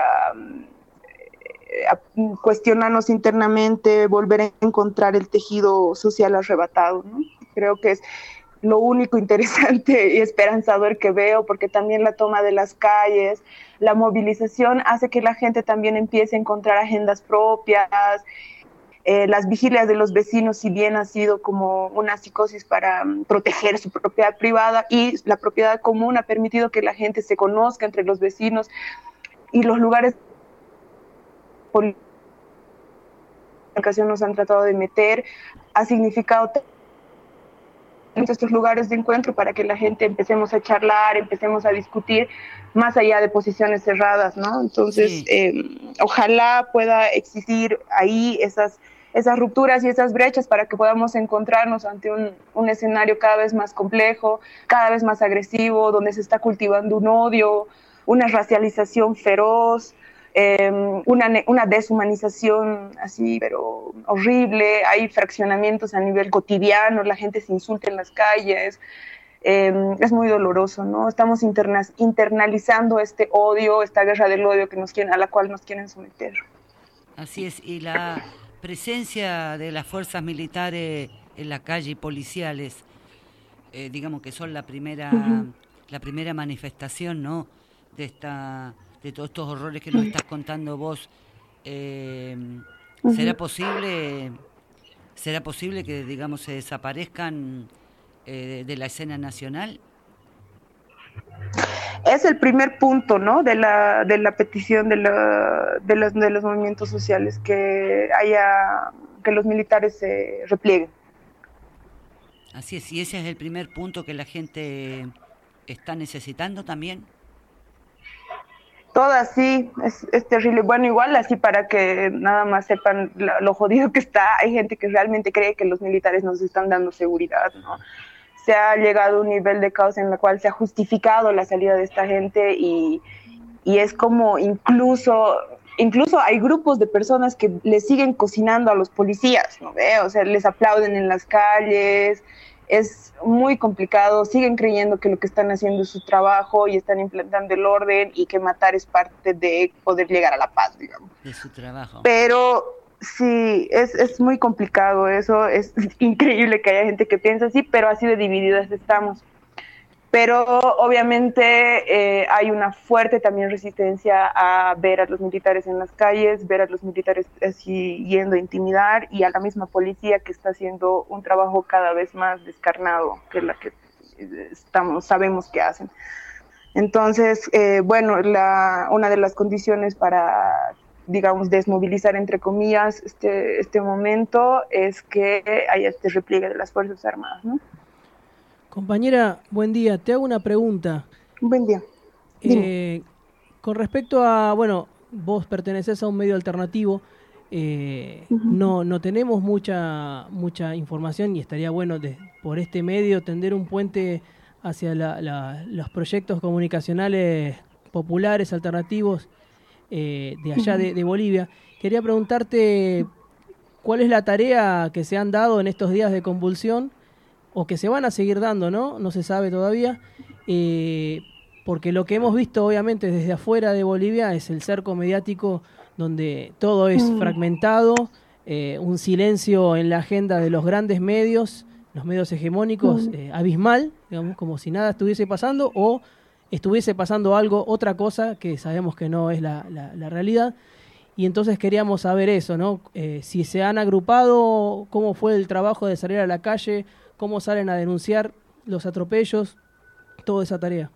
a cuestionarnos internamente, volver a encontrar el tejido social arrebatado, ¿no? Creo que es lo único interesante y esperanzador que veo, porque también la toma de las calles, la movilización hace que la gente también empiece a encontrar agendas propias Eh, las vigilias de los vecinos, si bien ha sido como una psicosis para um, proteger su propiedad privada, y la propiedad común ha permitido que la gente se conozca entre los vecinos, y los lugares de comunicación nos han tratado de meter, ha significado estos lugares de encuentro para que la gente empecemos a charlar, empecemos a discutir más allá de posiciones cerradas, ¿no? Entonces, sí. eh, ojalá pueda existir ahí esas, esas rupturas y esas brechas para que podamos encontrarnos ante un, un escenario cada vez más complejo, cada vez más agresivo, donde se está cultivando un odio, una racialización feroz, Eh, una, una deshumanización así, pero horrible. Hay fraccionamientos a nivel cotidiano, la gente se insulta en las calles, eh, es muy doloroso, ¿no? Estamos interna internalizando este odio, esta guerra del odio que nos quieren, a la cual nos quieren someter. Así es, y la presencia de las fuerzas militares en la calle y policiales, eh, digamos que son la primera, uh-huh. la primera manifestación, ¿no?, de esta... de todos estos horrores que nos estás contando vos, eh, uh-huh. ¿será posible será posible que, digamos, se desaparezcan eh, de la escena nacional? Es el primer punto, ¿no?, de la de la petición de la de los de los movimientos sociales, que haya que los militares se replieguen. Así es, y ese es el primer punto que la gente está necesitando también. Todas sí, es, es terrible. Bueno, igual así para que nada más sepan lo, lo jodido que está, hay gente que realmente cree que los militares nos están dando seguridad, ¿no? Se ha llegado a un nivel de caos en la cual se ha justificado la salida de esta gente y, y es como incluso, incluso hay grupos de personas que le siguen cocinando a los policías, ¿no ve? O sea, les aplauden en las calles. Es muy complicado, siguen creyendo que lo que están haciendo es su trabajo y están implantando el orden y que matar es parte de poder llegar a la paz, digamos. De su trabajo. Pero sí, es, es muy complicado eso, es increíble que haya gente que piensa así, pero así de divididas estamos. Pero obviamente eh, hay una fuerte también resistencia a ver a los militares en las calles, ver a los militares así yendo a intimidar, y a la misma policía que está haciendo un trabajo cada vez más descarnado que la que estamos, sabemos que hacen. Entonces, eh, bueno, la, una de las condiciones para, digamos, desmovilizar, entre comillas, este, este momento es que haya este repliegue de las Fuerzas Armadas, ¿no? Compañera, buen día. Te hago una pregunta. Buen día. Eh, con respecto a, bueno, vos pertenecés a un medio alternativo, eh, uh-huh. no no tenemos mucha mucha información y estaría bueno de, por este medio tender un puente hacia la, la, los proyectos comunicacionales populares, alternativos eh, de allá uh-huh. de, de Bolivia. Quería preguntarte cuál es la tarea que se han dado en estos días de convulsión, o que se van a seguir dando, ¿no? No se sabe todavía, eh, porque lo que hemos visto obviamente desde afuera de Bolivia es el cerco mediático donde todo es mm. fragmentado, eh, un silencio en la agenda de los grandes medios, los medios hegemónicos, mm. eh, abismal, digamos, como si nada estuviese pasando o estuviese pasando algo, otra cosa que sabemos que no es la, la, la realidad. Y entonces queríamos saber eso, ¿no? Eh, si se han agrupado, cómo fue el trabajo de salir a la calle, cómo salen a denunciar los atropellos, toda esa tarea.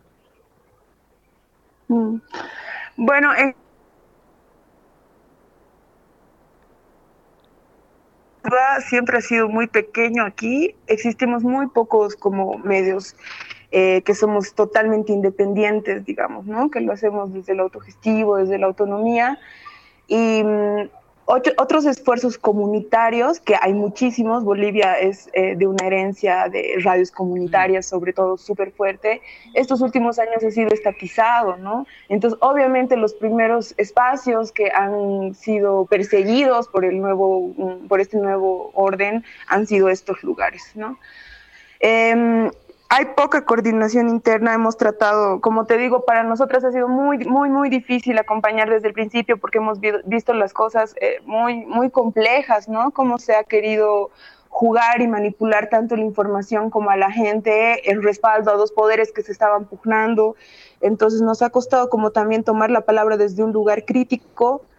Mm. Bueno, eh, siempre ha sido muy pequeño aquí. Existimos muy pocos como medios eh, que somos totalmente independientes, digamos, ¿no? Que lo hacemos desde el autogestivo, desde la autonomía. Y mm, Ocho, otros esfuerzos comunitarios, que hay muchísimos. Bolivia es eh, de una herencia de radios comunitarias, sobre todo súper fuerte. Estos últimos años ha sido estatizado, ¿no? Entonces, obviamente, los primeros espacios que han sido perseguidos por el nuevo, por este nuevo orden han sido estos lugares, ¿no? Eh, Hay poca coordinación interna, hemos tratado, como te digo, para nosotras ha sido muy, muy, muy difícil acompañar desde el principio porque hemos vi- visto las cosas eh, muy, muy complejas, ¿no? Cómo se ha querido jugar y manipular tanto la información como a la gente, el respaldo a dos poderes que se estaban pugnando. Entonces nos ha costado como también tomar la palabra desde un lugar crítico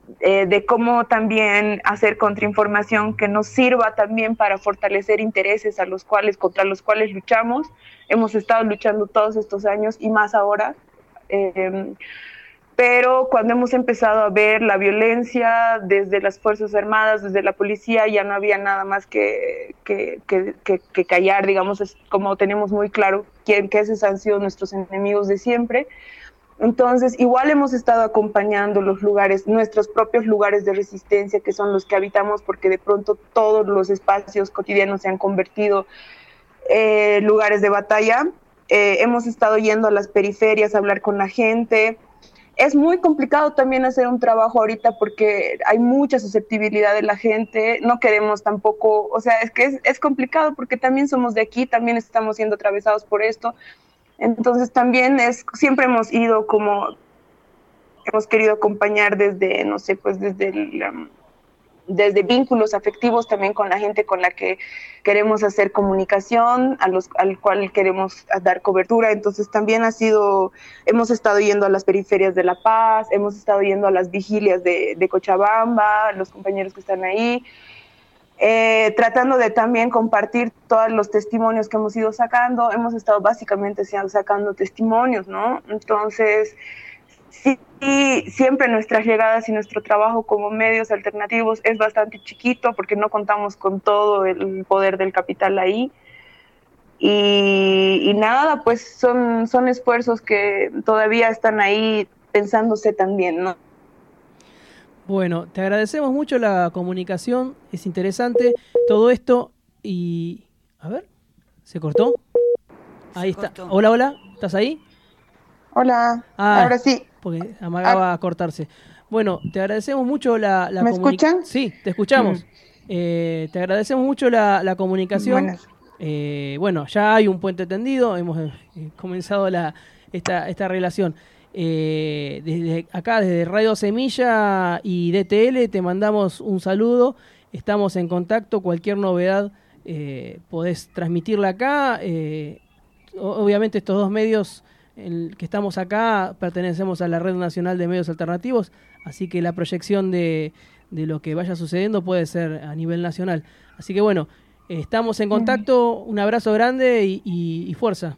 eh, de cómo también hacer contrainformación que nos sirva también para fortalecer intereses a los cuales, contra los cuales luchamos. Hemos estado luchando todos estos años y más ahora. Eh, pero cuando hemos empezado a ver la violencia desde las Fuerzas Armadas, desde la policía, ya no había nada más que, que, que, que, que callar, digamos, es como tenemos muy claro que, que esos han sido nuestros enemigos de siempre. Entonces, igual hemos estado acompañando los lugares, nuestros propios lugares de resistencia, que son los que habitamos, porque de pronto todos los espacios cotidianos se han convertido en eh, lugares de batalla. Eh, hemos estado yendo a las periferias a hablar con la gente. Es muy complicado también hacer un trabajo ahorita porque hay mucha susceptibilidad de la gente, no queremos tampoco, o sea, es que es, es complicado porque también somos de aquí, también estamos siendo atravesados por esto, entonces también es, siempre hemos ido como, hemos querido acompañar desde, no sé, pues desde el, um, desde vínculos afectivos también con la gente con la que queremos hacer comunicación, a los, al cual queremos dar cobertura. Entonces también ha sido, hemos estado yendo a las periferias de La Paz, hemos estado yendo a las vigilias de, de Cochabamba, los compañeros que están ahí, eh, tratando de también compartir todos los testimonios que hemos ido sacando. Hemos estado básicamente sacando testimonios, ¿no? Entonces, sí, siempre nuestras llegadas y nuestro trabajo como medios alternativos es bastante chiquito porque no contamos con todo el poder del capital ahí. Y, y nada, pues son, son esfuerzos que todavía están ahí pensándose también, ¿no? Bueno, te agradecemos mucho la comunicación, es interesante todo esto y... A ver, ¿se cortó? Ahí Se está. cortó. Hola, hola, ¿estás ahí? Hola, Ah, ahora sí. Porque amagaba a cortarse. Bueno, te agradecemos mucho la, la ¿Me comuni- escuchan? Sí, te escuchamos. Mm. Eh, te agradecemos mucho la, la comunicación. Buenas. Eh, bueno, ya hay un puente tendido, hemos eh, comenzado la, esta, esta relación. Eh, desde acá, desde Radio Semilla y D T L, te mandamos un saludo. Estamos en contacto, cualquier novedad eh, podés transmitirla acá. Eh, obviamente estos dos medios el que estamos acá pertenecemos a la Red Nacional de Medios Alternativos, así que la proyección de, de lo que vaya sucediendo puede ser a nivel nacional. Así que bueno, eh, estamos en contacto, un abrazo grande y, y, y fuerza.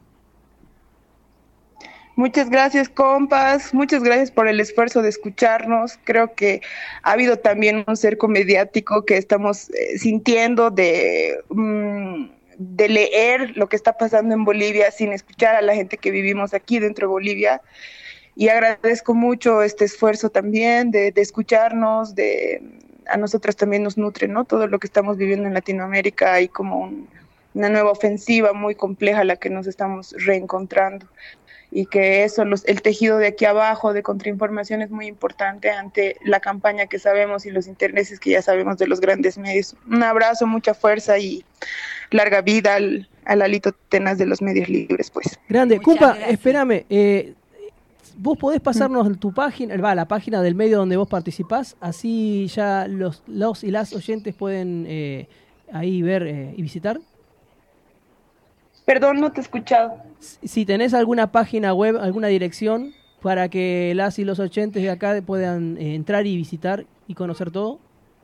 Muchas gracias, compas, muchas gracias por el esfuerzo de escucharnos. Creo que ha habido también un cerco mediático que estamos eh, sintiendo de... Um, de leer lo que está pasando en Bolivia sin escuchar a la gente que vivimos aquí dentro de Bolivia, y agradezco mucho este esfuerzo también de, de escucharnos, de a nosotras también nos nutre, ¿no? Todo lo que estamos viviendo en Latinoamérica, hay como un, una nueva ofensiva muy compleja la que nos estamos reencontrando, y que eso, los, el tejido de aquí abajo de contrainformación es muy importante ante la campaña que sabemos y los intereses que ya sabemos de los grandes medios. Un abrazo, mucha fuerza y larga vida al, al alito tenaz de los medios libres, pues. Grande. Cumpa, espérame, eh, vos podés pasarnos mm. tu página, va, la página del medio donde vos participás, así ya los, los y las oyentes pueden eh, ahí ver eh, y visitar. Perdón, no te he escuchado. Si tenés alguna página web, alguna dirección para que las y los oyentes de acá puedan eh, entrar y visitar y conocer todo.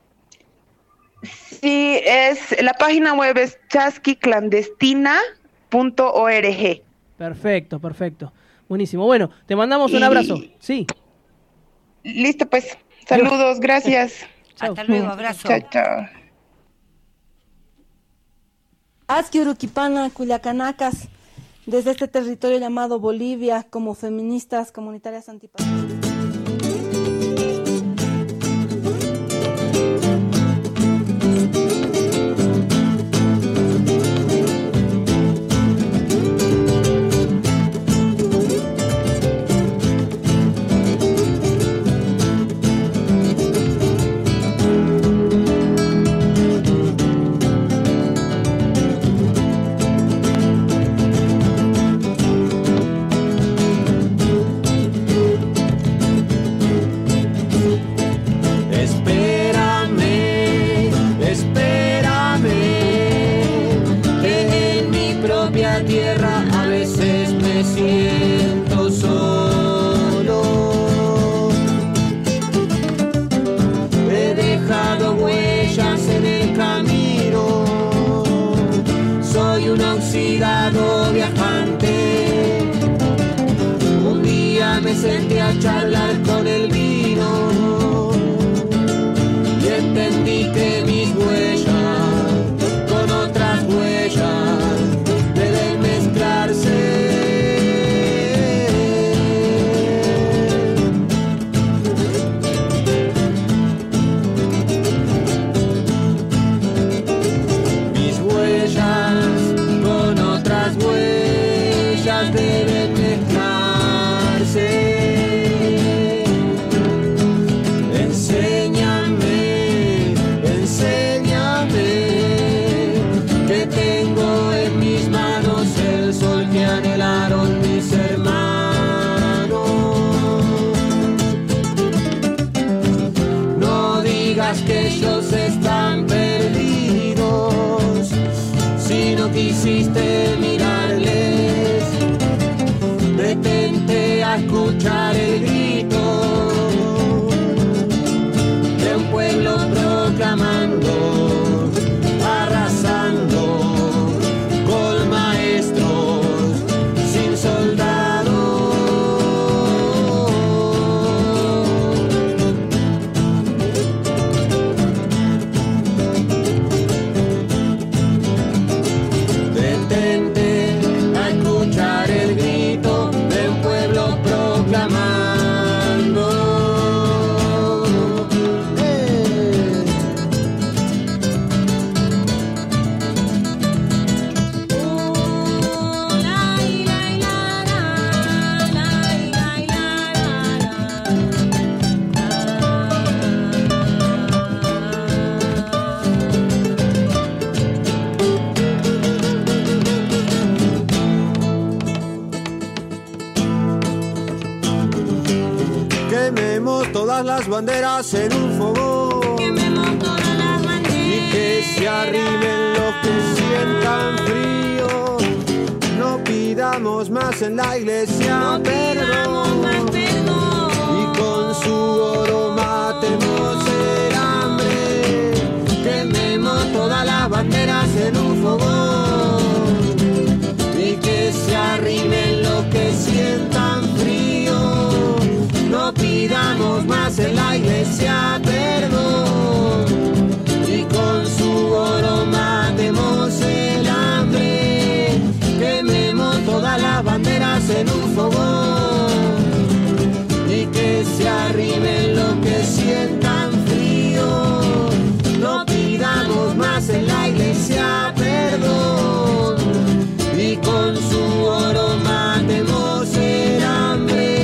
Sí, es la página web es chasqui clandestina punto org. Perfecto, perfecto. Buenísimo. Bueno, te mandamos un y... abrazo. Sí. Listo, pues. Saludos, gracias. Hasta luego, abrazo. Chao, chao. Azqui Uruquipana, Culiacanacas, desde este territorio llamado Bolivia, como feministas comunitarias antipatriarcales. un oxidado viajante. Un día me senté a charlar con el vino y entendí que mis huellas con otras huellas deben mezclarse. Deben mezclarse. Enséñame, enséñame que tengo en mis manos el sol que anhelaron mis hermanos. No digas que ellos están perdidos si no quisiste mirarles. Detente a escuchar el grito de un pueblo proclamando, arrasando con maestros sin soldados. Detente a escuchar el grito proclamando. Eh. Oh, la, la, la, la, la, la, Quememos todas las banderas en un fogón. Quememos todas las banderas. Y que se arrimen los que sientan frío. No pidamos más en la iglesia, no perdón. Más perdón. Y con su oro matemos el hambre. Quememos todas las banderas en un fogón. Y que se arrimen los que sientan frío. No pidamos más en la iglesia perdón. Y con su oro matemos el hambre. Quememos todas las banderas en un fogón. Y que se arrimen los que sientan frío. No pidamos más en la iglesia perdón. Y con su oro matemos el hambre.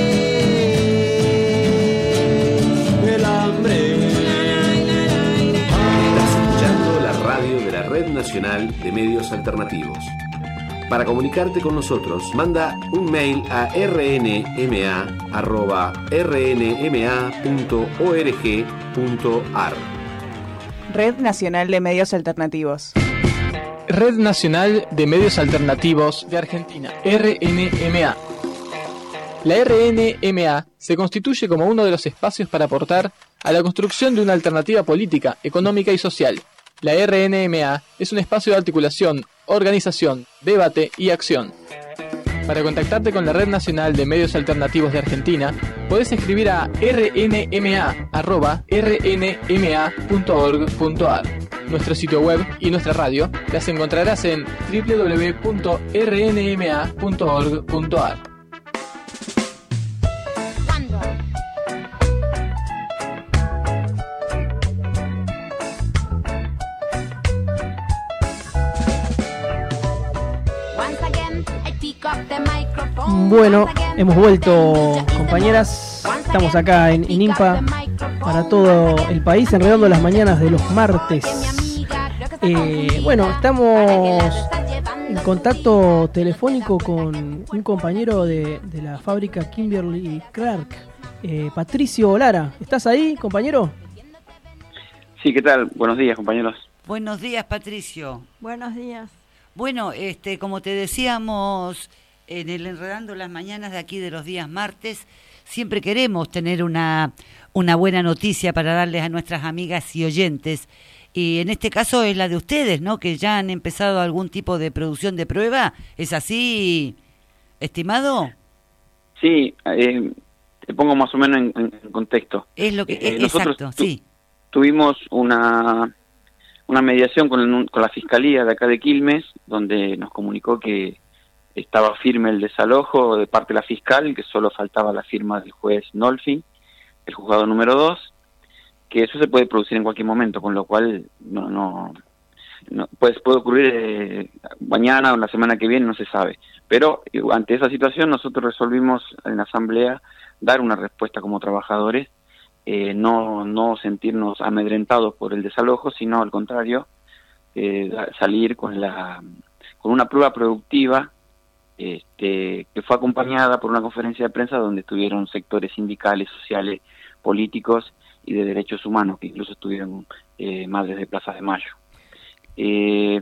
Red Nacional de Medios Alternativos. Para comunicarte con nosotros, manda un mail a r n m a arroba r n m a punto org punto a r. Red Nacional de Medios Alternativos. Red Nacional de Medios Alternativos de Argentina, R N M A. La R N M A se constituye como uno de los espacios para aportar a la construcción de una alternativa política, económica y social. La R N M A es un espacio de articulación, organización, debate y acción. Para contactarte con la Red Nacional de Medios Alternativos de Argentina, podés escribir a r n m a arroba r n m a punto org punto a r. Nuestro sitio web y nuestra radio las encontrarás en w w w punto r n m a punto org punto a r. Bueno, hemos vuelto, compañeras. Estamos acá en, en INPA para todo el país, enredando las mañanas de los martes. Eh, bueno, estamos en contacto telefónico con un compañero de, de la fábrica Kimberly Clark, eh, Patricio Lara. ¿Estás ahí, compañero? Sí, ¿qué tal? Buenos días, compañeros. Buenos días, Patricio. Buenos días. Bueno, este, como te decíamos en el Enredando las Mañanas de aquí de los días martes, siempre queremos tener una, una buena noticia para darles a nuestras amigas y oyentes. y en este caso es la de ustedes, ¿no? Que ya han empezado algún tipo de producción de prueba. ¿Es así, estimado? Sí, eh, te pongo más o menos en, en contexto. Es lo que eh, es, nosotros exacto, tu, sí. Tuvimos una una mediación con, el, con la Fiscalía de acá de Quilmes, donde nos comunicó que estaba firme el desalojo de parte de la fiscal, que solo faltaba la firma del juez Nolfi, el juzgado número dos, que eso se puede producir en cualquier momento, con lo cual no no, no pues puede ocurrir eh, mañana o la semana que viene, no se sabe. Pero eh, ante esa situación nosotros resolvimos en la asamblea dar una respuesta como trabajadores, eh, no no sentirnos amedrentados por el desalojo, sino al contrario, eh, salir con la con una prueba productiva, este, que fue acompañada por una conferencia de prensa donde estuvieron sectores sindicales, sociales, políticos y de derechos humanos, que incluso estuvieron eh, madres de Plaza de Mayo. Eh,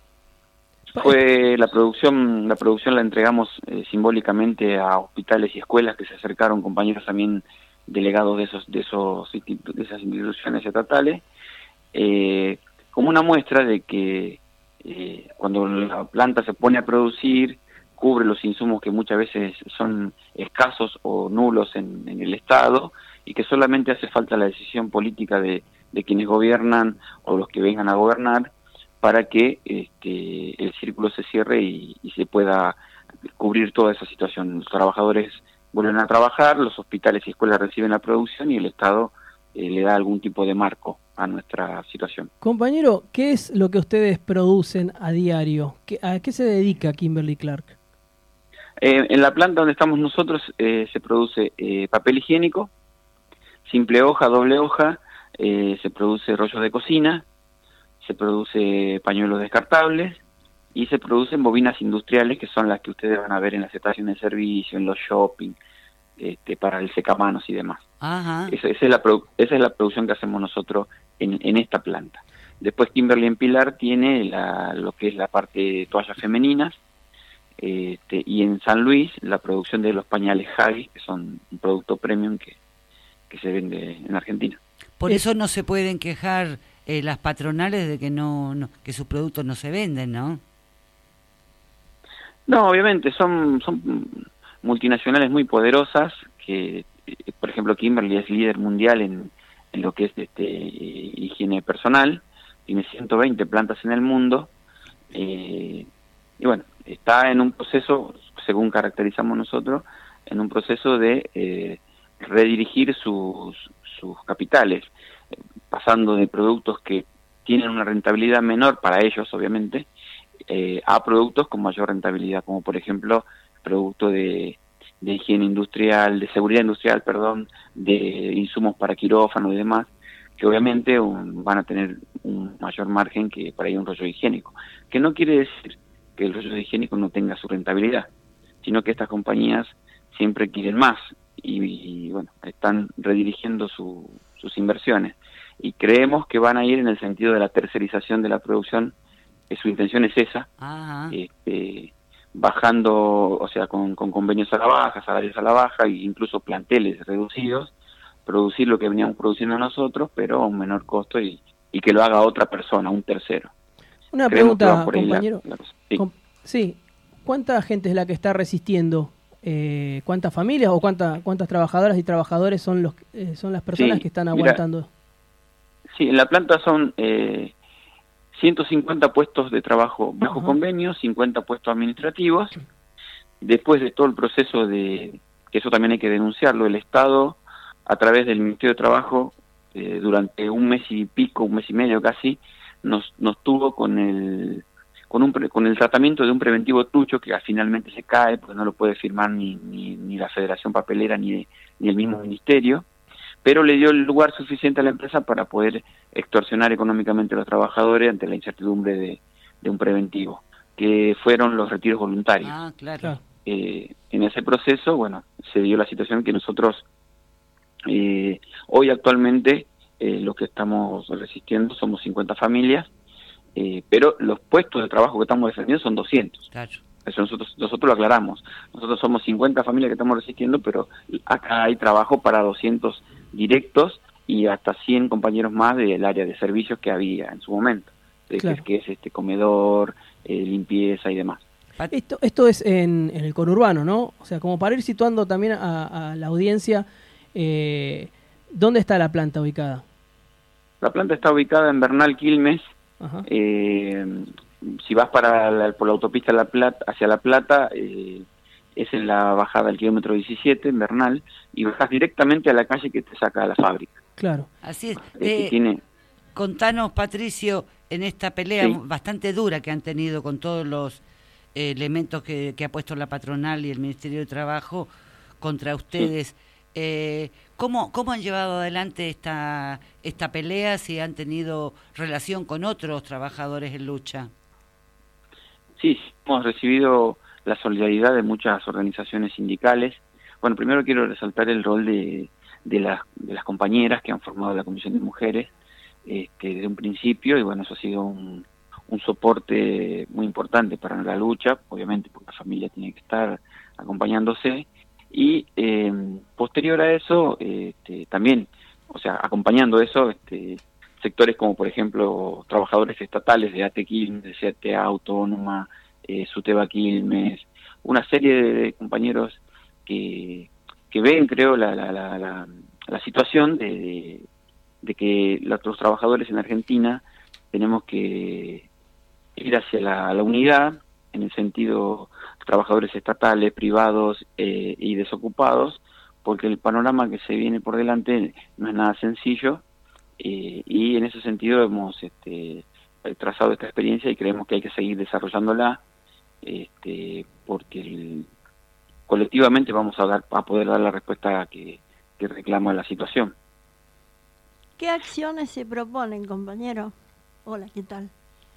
fue la producción, la producción la entregamos eh, simbólicamente a hospitales y escuelas que se acercaron, compañeros también delegados de esos de esos de esas instituciones estatales, eh, como una muestra de que eh, cuando la planta se pone a producir, cubre los insumos que muchas veces son escasos o nulos en, en el Estado, y que solamente hace falta la decisión política de, de quienes gobiernan o los que vengan a gobernar para que este, el círculo se cierre y, y se pueda cubrir toda esa situación. Los trabajadores vuelven a trabajar, los hospitales y escuelas reciben la producción y el Estado eh, le da algún tipo de marco a nuestra situación. Compañero, ¿qué es lo que ustedes producen a diario? ¿Qué, ¿A qué se dedica Kimberly Clark? Eh, en la planta donde estamos nosotros eh, se produce eh, papel higiénico, simple hoja, doble hoja, eh, se produce rollos de cocina, se produce pañuelos descartables y se producen bobinas industriales, que son las que ustedes van a ver en las estaciones de servicio, en los shopping, este, para el secamanos y demás. Ajá. Esa, esa, es la produ- esa es la producción que hacemos nosotros en, en esta planta. Después Kimberly en Pilar tiene la, lo que es la parte de toallas femeninas, este, y en San Luis la producción de los pañales Huggies, que son un producto premium que, que se vende en Argentina. Por eso no se pueden quejar eh, las patronales de que no, no que sus productos no se venden, ¿no? No, obviamente, son, son multinacionales muy poderosas, que, por ejemplo, Kimberly es líder mundial en, en lo que es este, higiene personal, tiene ciento veinte plantas en el mundo, eh, y bueno, está en un proceso, según caracterizamos nosotros, en un proceso de eh, redirigir sus, sus capitales, eh, pasando de productos que tienen una rentabilidad menor para ellos, obviamente, eh, a productos con mayor rentabilidad, como por ejemplo producto de, de higiene industrial, de seguridad industrial, perdón, de insumos para quirófano y demás, que obviamente un, van a tener un mayor margen que para ir un rollo higiénico, que no quiere decir que el rollo higiénico no tenga su rentabilidad, sino que estas compañías siempre quieren más y, y bueno, están redirigiendo su, sus inversiones, y creemos que van a ir en el sentido de la tercerización de la producción, que su intención es esa, este, bajando, o sea, con, con convenios a la baja, salarios a la baja e incluso planteles reducidos, producir lo que veníamos produciendo nosotros, pero a un menor costo y, y que lo haga otra persona, un tercero. Una Creemos pregunta, por ahí la- compañero. la cosa. Sí. Com- sí, ¿cuánta gente es la que está resistiendo? Eh, ¿Cuántas familias o cuánta, cuántas trabajadoras y trabajadores son los eh, son las personas Sí, que están mira, aguantando? Sí, en la planta son eh, ciento cincuenta puestos de trabajo bajo convenio, cincuenta puestos administrativos. Después de todo el proceso de, que eso también hay que denunciarlo, el Estado, a través del Ministerio de Trabajo, eh, durante un mes y pico, un mes y medio casi, nos, nos tuvo con el con un pre- con el tratamiento de un preventivo trucho que finalmente se cae porque no lo puede firmar ni, ni, ni la Federación Papelera ni, ni el mismo ministerio, pero le dio el lugar suficiente a la empresa para poder extorsionar económicamente a los trabajadores ante la incertidumbre de, de un preventivo, que fueron los retiros voluntarios. Ah, claro. Eh, en ese proceso, bueno, se dio la situación que nosotros eh, hoy actualmente eh, los que estamos resistiendo somos cincuenta familias, eh, pero los puestos de trabajo que estamos defendiendo son doscientos. Claro. Eso nosotros, nosotros lo aclaramos. Nosotros somos cincuenta familias que estamos resistiendo, pero acá hay trabajo para doscientos directos y hasta cien compañeros más del área de servicios que había en su momento, de Claro. que, que es este comedor, eh, limpieza y demás. Esto, esto es en, en el conurbano, ¿no? O sea, como para ir situando también a, a la audiencia, eh, ¿dónde está la planta ubicada? La planta está ubicada en Bernal Quilmes. Ajá. Eh, si vas para la, por la autopista La Plata, hacia La Plata, eh, es en la bajada del kilómetro diecisiete, en Bernal, y bajas directamente a la calle que te saca a la fábrica. Claro. Así es. Eh, Eh, tiene, Contanos, Patricio, en esta pelea Sí. bastante dura que han tenido con todos los eh, elementos que, que ha puesto la patronal y el Ministerio de Trabajo contra ustedes, eh, ¿cómo, ¿cómo han llevado adelante esta, esta pelea? Si han tenido relación con otros trabajadores en lucha. Sí, hemos recibido la solidaridad de muchas organizaciones sindicales. Bueno, primero quiero resaltar el rol de, de, las, de las compañeras que han formado la Comisión de Mujeres este, desde un principio, y bueno, eso ha sido un, un soporte muy importante para la lucha, obviamente porque la familia tiene que estar acompañándose, y eh, posterior a eso, este, también, o sea, acompañando eso, este, sectores como por ejemplo trabajadores estatales de A T E Quilmes, de C T A Autónoma, eh, Suteba Quilmes, una serie de, de compañeros que, que ven, creo, la, la, la, la, la situación de, de, de que los, los trabajadores en Argentina tenemos que ir hacia la, la unidad, en el sentido trabajadores estatales, privados eh, y desocupados, porque el panorama que se viene por delante no es nada sencillo. Eh, y en ese sentido hemos este, trazado esta experiencia y creemos que hay que seguir desarrollándola, este, porque el, colectivamente vamos a dar a poder dar la respuesta que, que reclama la situación. ¿Qué acciones se proponen, compañero? Hola, ¿qué tal?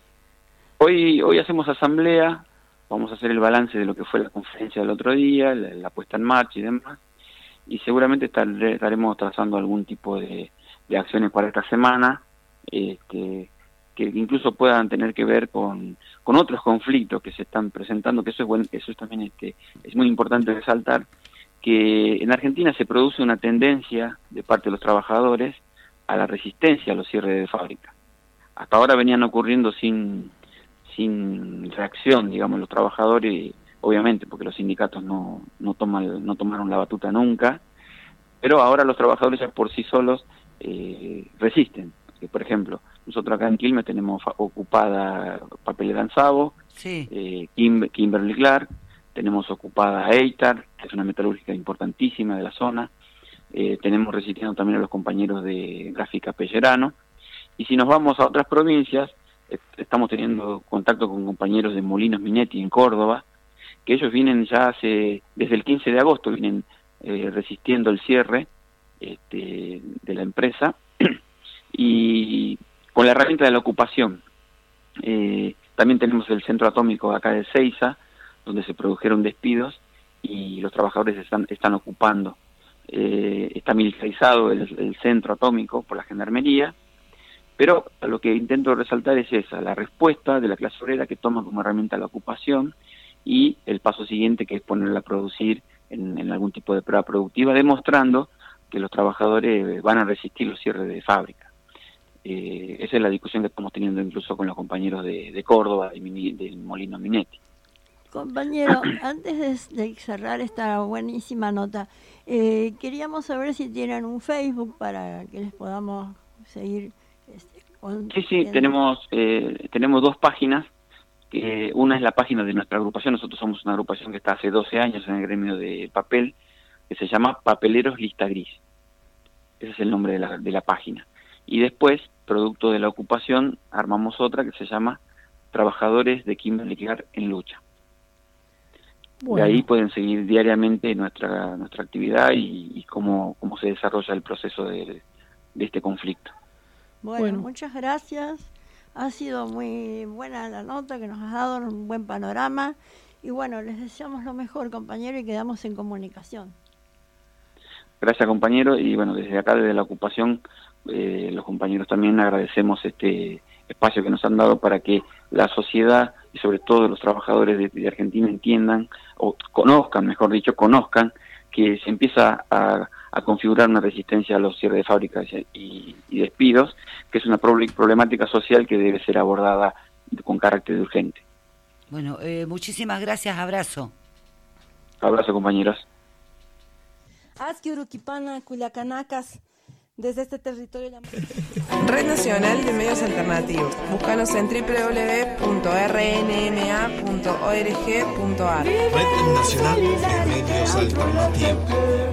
Hoy hoy hacemos asamblea, vamos a hacer el balance de lo que fue la conferencia del otro día, la, la puesta en marcha y demás, y seguramente estar, estaremos trazando algún tipo de de acciones para esta semana, este, que incluso puedan tener que ver con, con otros conflictos que se están presentando, que eso es buen, eso es también este, es muy importante resaltar, que en Argentina se produce una tendencia de parte de los trabajadores a la resistencia a los cierres de fábrica. Hasta ahora venían ocurriendo sin, sin reacción, digamos, los trabajadores, obviamente, porque los sindicatos no, no, toman, no tomaron la batuta nunca, pero ahora los trabajadores ya por sí solos Eh, resisten. Que, por ejemplo, nosotros acá en Quilmes tenemos ocupada Papelera Ansabo, sí. eh, Kim, Kimberly Clark, tenemos ocupada Eitar, que es una metalúrgica importantísima de la zona, eh, tenemos resistiendo también a los compañeros de Gráfica Pellerano, y si nos vamos a otras provincias, eh, estamos teniendo contacto con compañeros de Molinos Minetti en Córdoba, que ellos vienen ya hace, desde el quince de agosto, vienen eh, resistiendo el cierre Este, de la empresa, y con la herramienta de la ocupación. Eh, también tenemos el centro atómico acá de Seiza, donde se produjeron despidos y los trabajadores están, están ocupando. Eh, está militarizado el, el centro atómico por la gendarmería, pero lo que intento resaltar es esa, la respuesta de la clase obrera que toma como herramienta la ocupación, y el paso siguiente, que es ponerla a producir en, en algún tipo de prueba productiva, demostrando que los trabajadores van a resistir los cierres de fábrica. Eh, esa es la discusión que estamos teniendo incluso con los compañeros de, de Córdoba, y del Molino Minetti. Compañero, antes de, de cerrar esta buenísima nota, eh, queríamos saber si tienen un Facebook para que les podamos seguir. Este, con, sí, sí, en... tenemos, eh, tenemos dos páginas. Eh, una es la página de nuestra agrupación. Nosotros somos una agrupación que está hace doce años en el gremio de papel, que se llama Papeleros Lista Gris. Ese es el nombre de la, de la página. Y después, producto de la ocupación, armamos otra que se llama Trabajadores de Kimberly Clark en Lucha. Bueno. De ahí pueden seguir diariamente nuestra nuestra actividad y, y cómo, cómo se desarrolla el proceso de, de este conflicto. Bueno, bueno, muchas gracias. Ha sido muy buena la nota que nos has dado, un buen panorama. Y bueno, les deseamos lo mejor, compañero, y quedamos en comunicación. Gracias, compañero, y bueno, desde acá, desde la ocupación, eh, los compañeros también agradecemos este espacio que nos han dado para que la sociedad y sobre todo los trabajadores de, de Argentina entiendan, o conozcan, mejor dicho, conozcan que se empieza a, a configurar una resistencia a los cierres de fábricas y, y despidos, que es una problemática social que debe ser abordada con carácter de urgente. Bueno, eh, muchísimas gracias, abrazo. Abrazo, compañeros. Azquiuruquipana, Culiacanacas, desde este territorio. Red Nacional de Medios Alternativos. Búscanos en doble u doble u doble u punto r n m a punto org punto a r. Red Nacional de Medios Alternativos.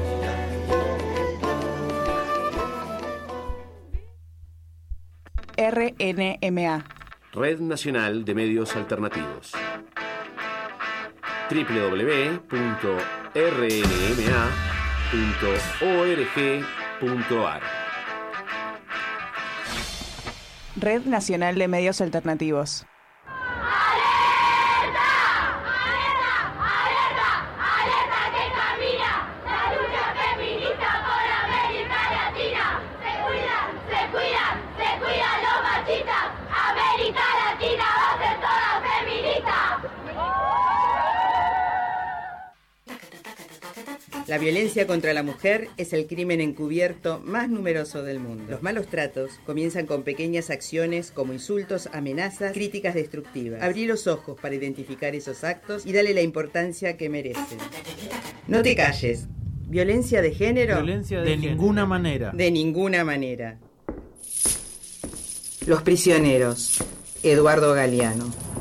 R N M A. Red Nacional de Medios Alternativos. doble u doble u doble u punto r n m a punto org punto a r. Red Nacional de Medios Alternativos. La violencia contra la mujer es el crimen encubierto más numeroso del mundo. Los malos tratos comienzan con pequeñas acciones como insultos, amenazas, críticas destructivas. Abrí los ojos para identificar esos actos y dale la importancia que merecen. No te calles. ¿Violencia de género? Violencia de, de género. ninguna manera. De ninguna manera. Los prisioneros. Eduardo Galeano.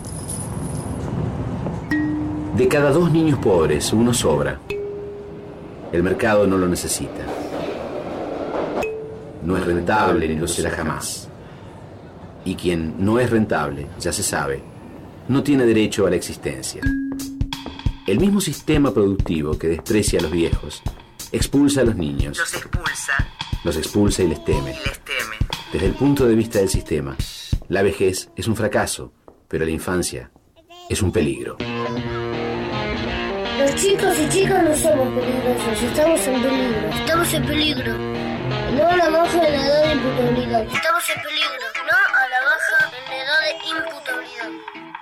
De cada dos niños pobres, uno sobra. El mercado no lo necesita. No es rentable ni lo será jamás. Y quien no es rentable, ya se sabe, no tiene derecho a la existencia. El mismo sistema productivo que desprecia a los viejos, expulsa a los niños. Los expulsa. Los expulsa y les teme. Y les teme. Desde el punto de vista del sistema, la vejez es un fracaso, pero la infancia es un peligro. Los chicos y chicas no somos peligrosos, estamos en peligro. Estamos en peligro. No a la baja en la edad de imputabilidad. Estamos en peligro. No a la baja en la edad de imputabilidad.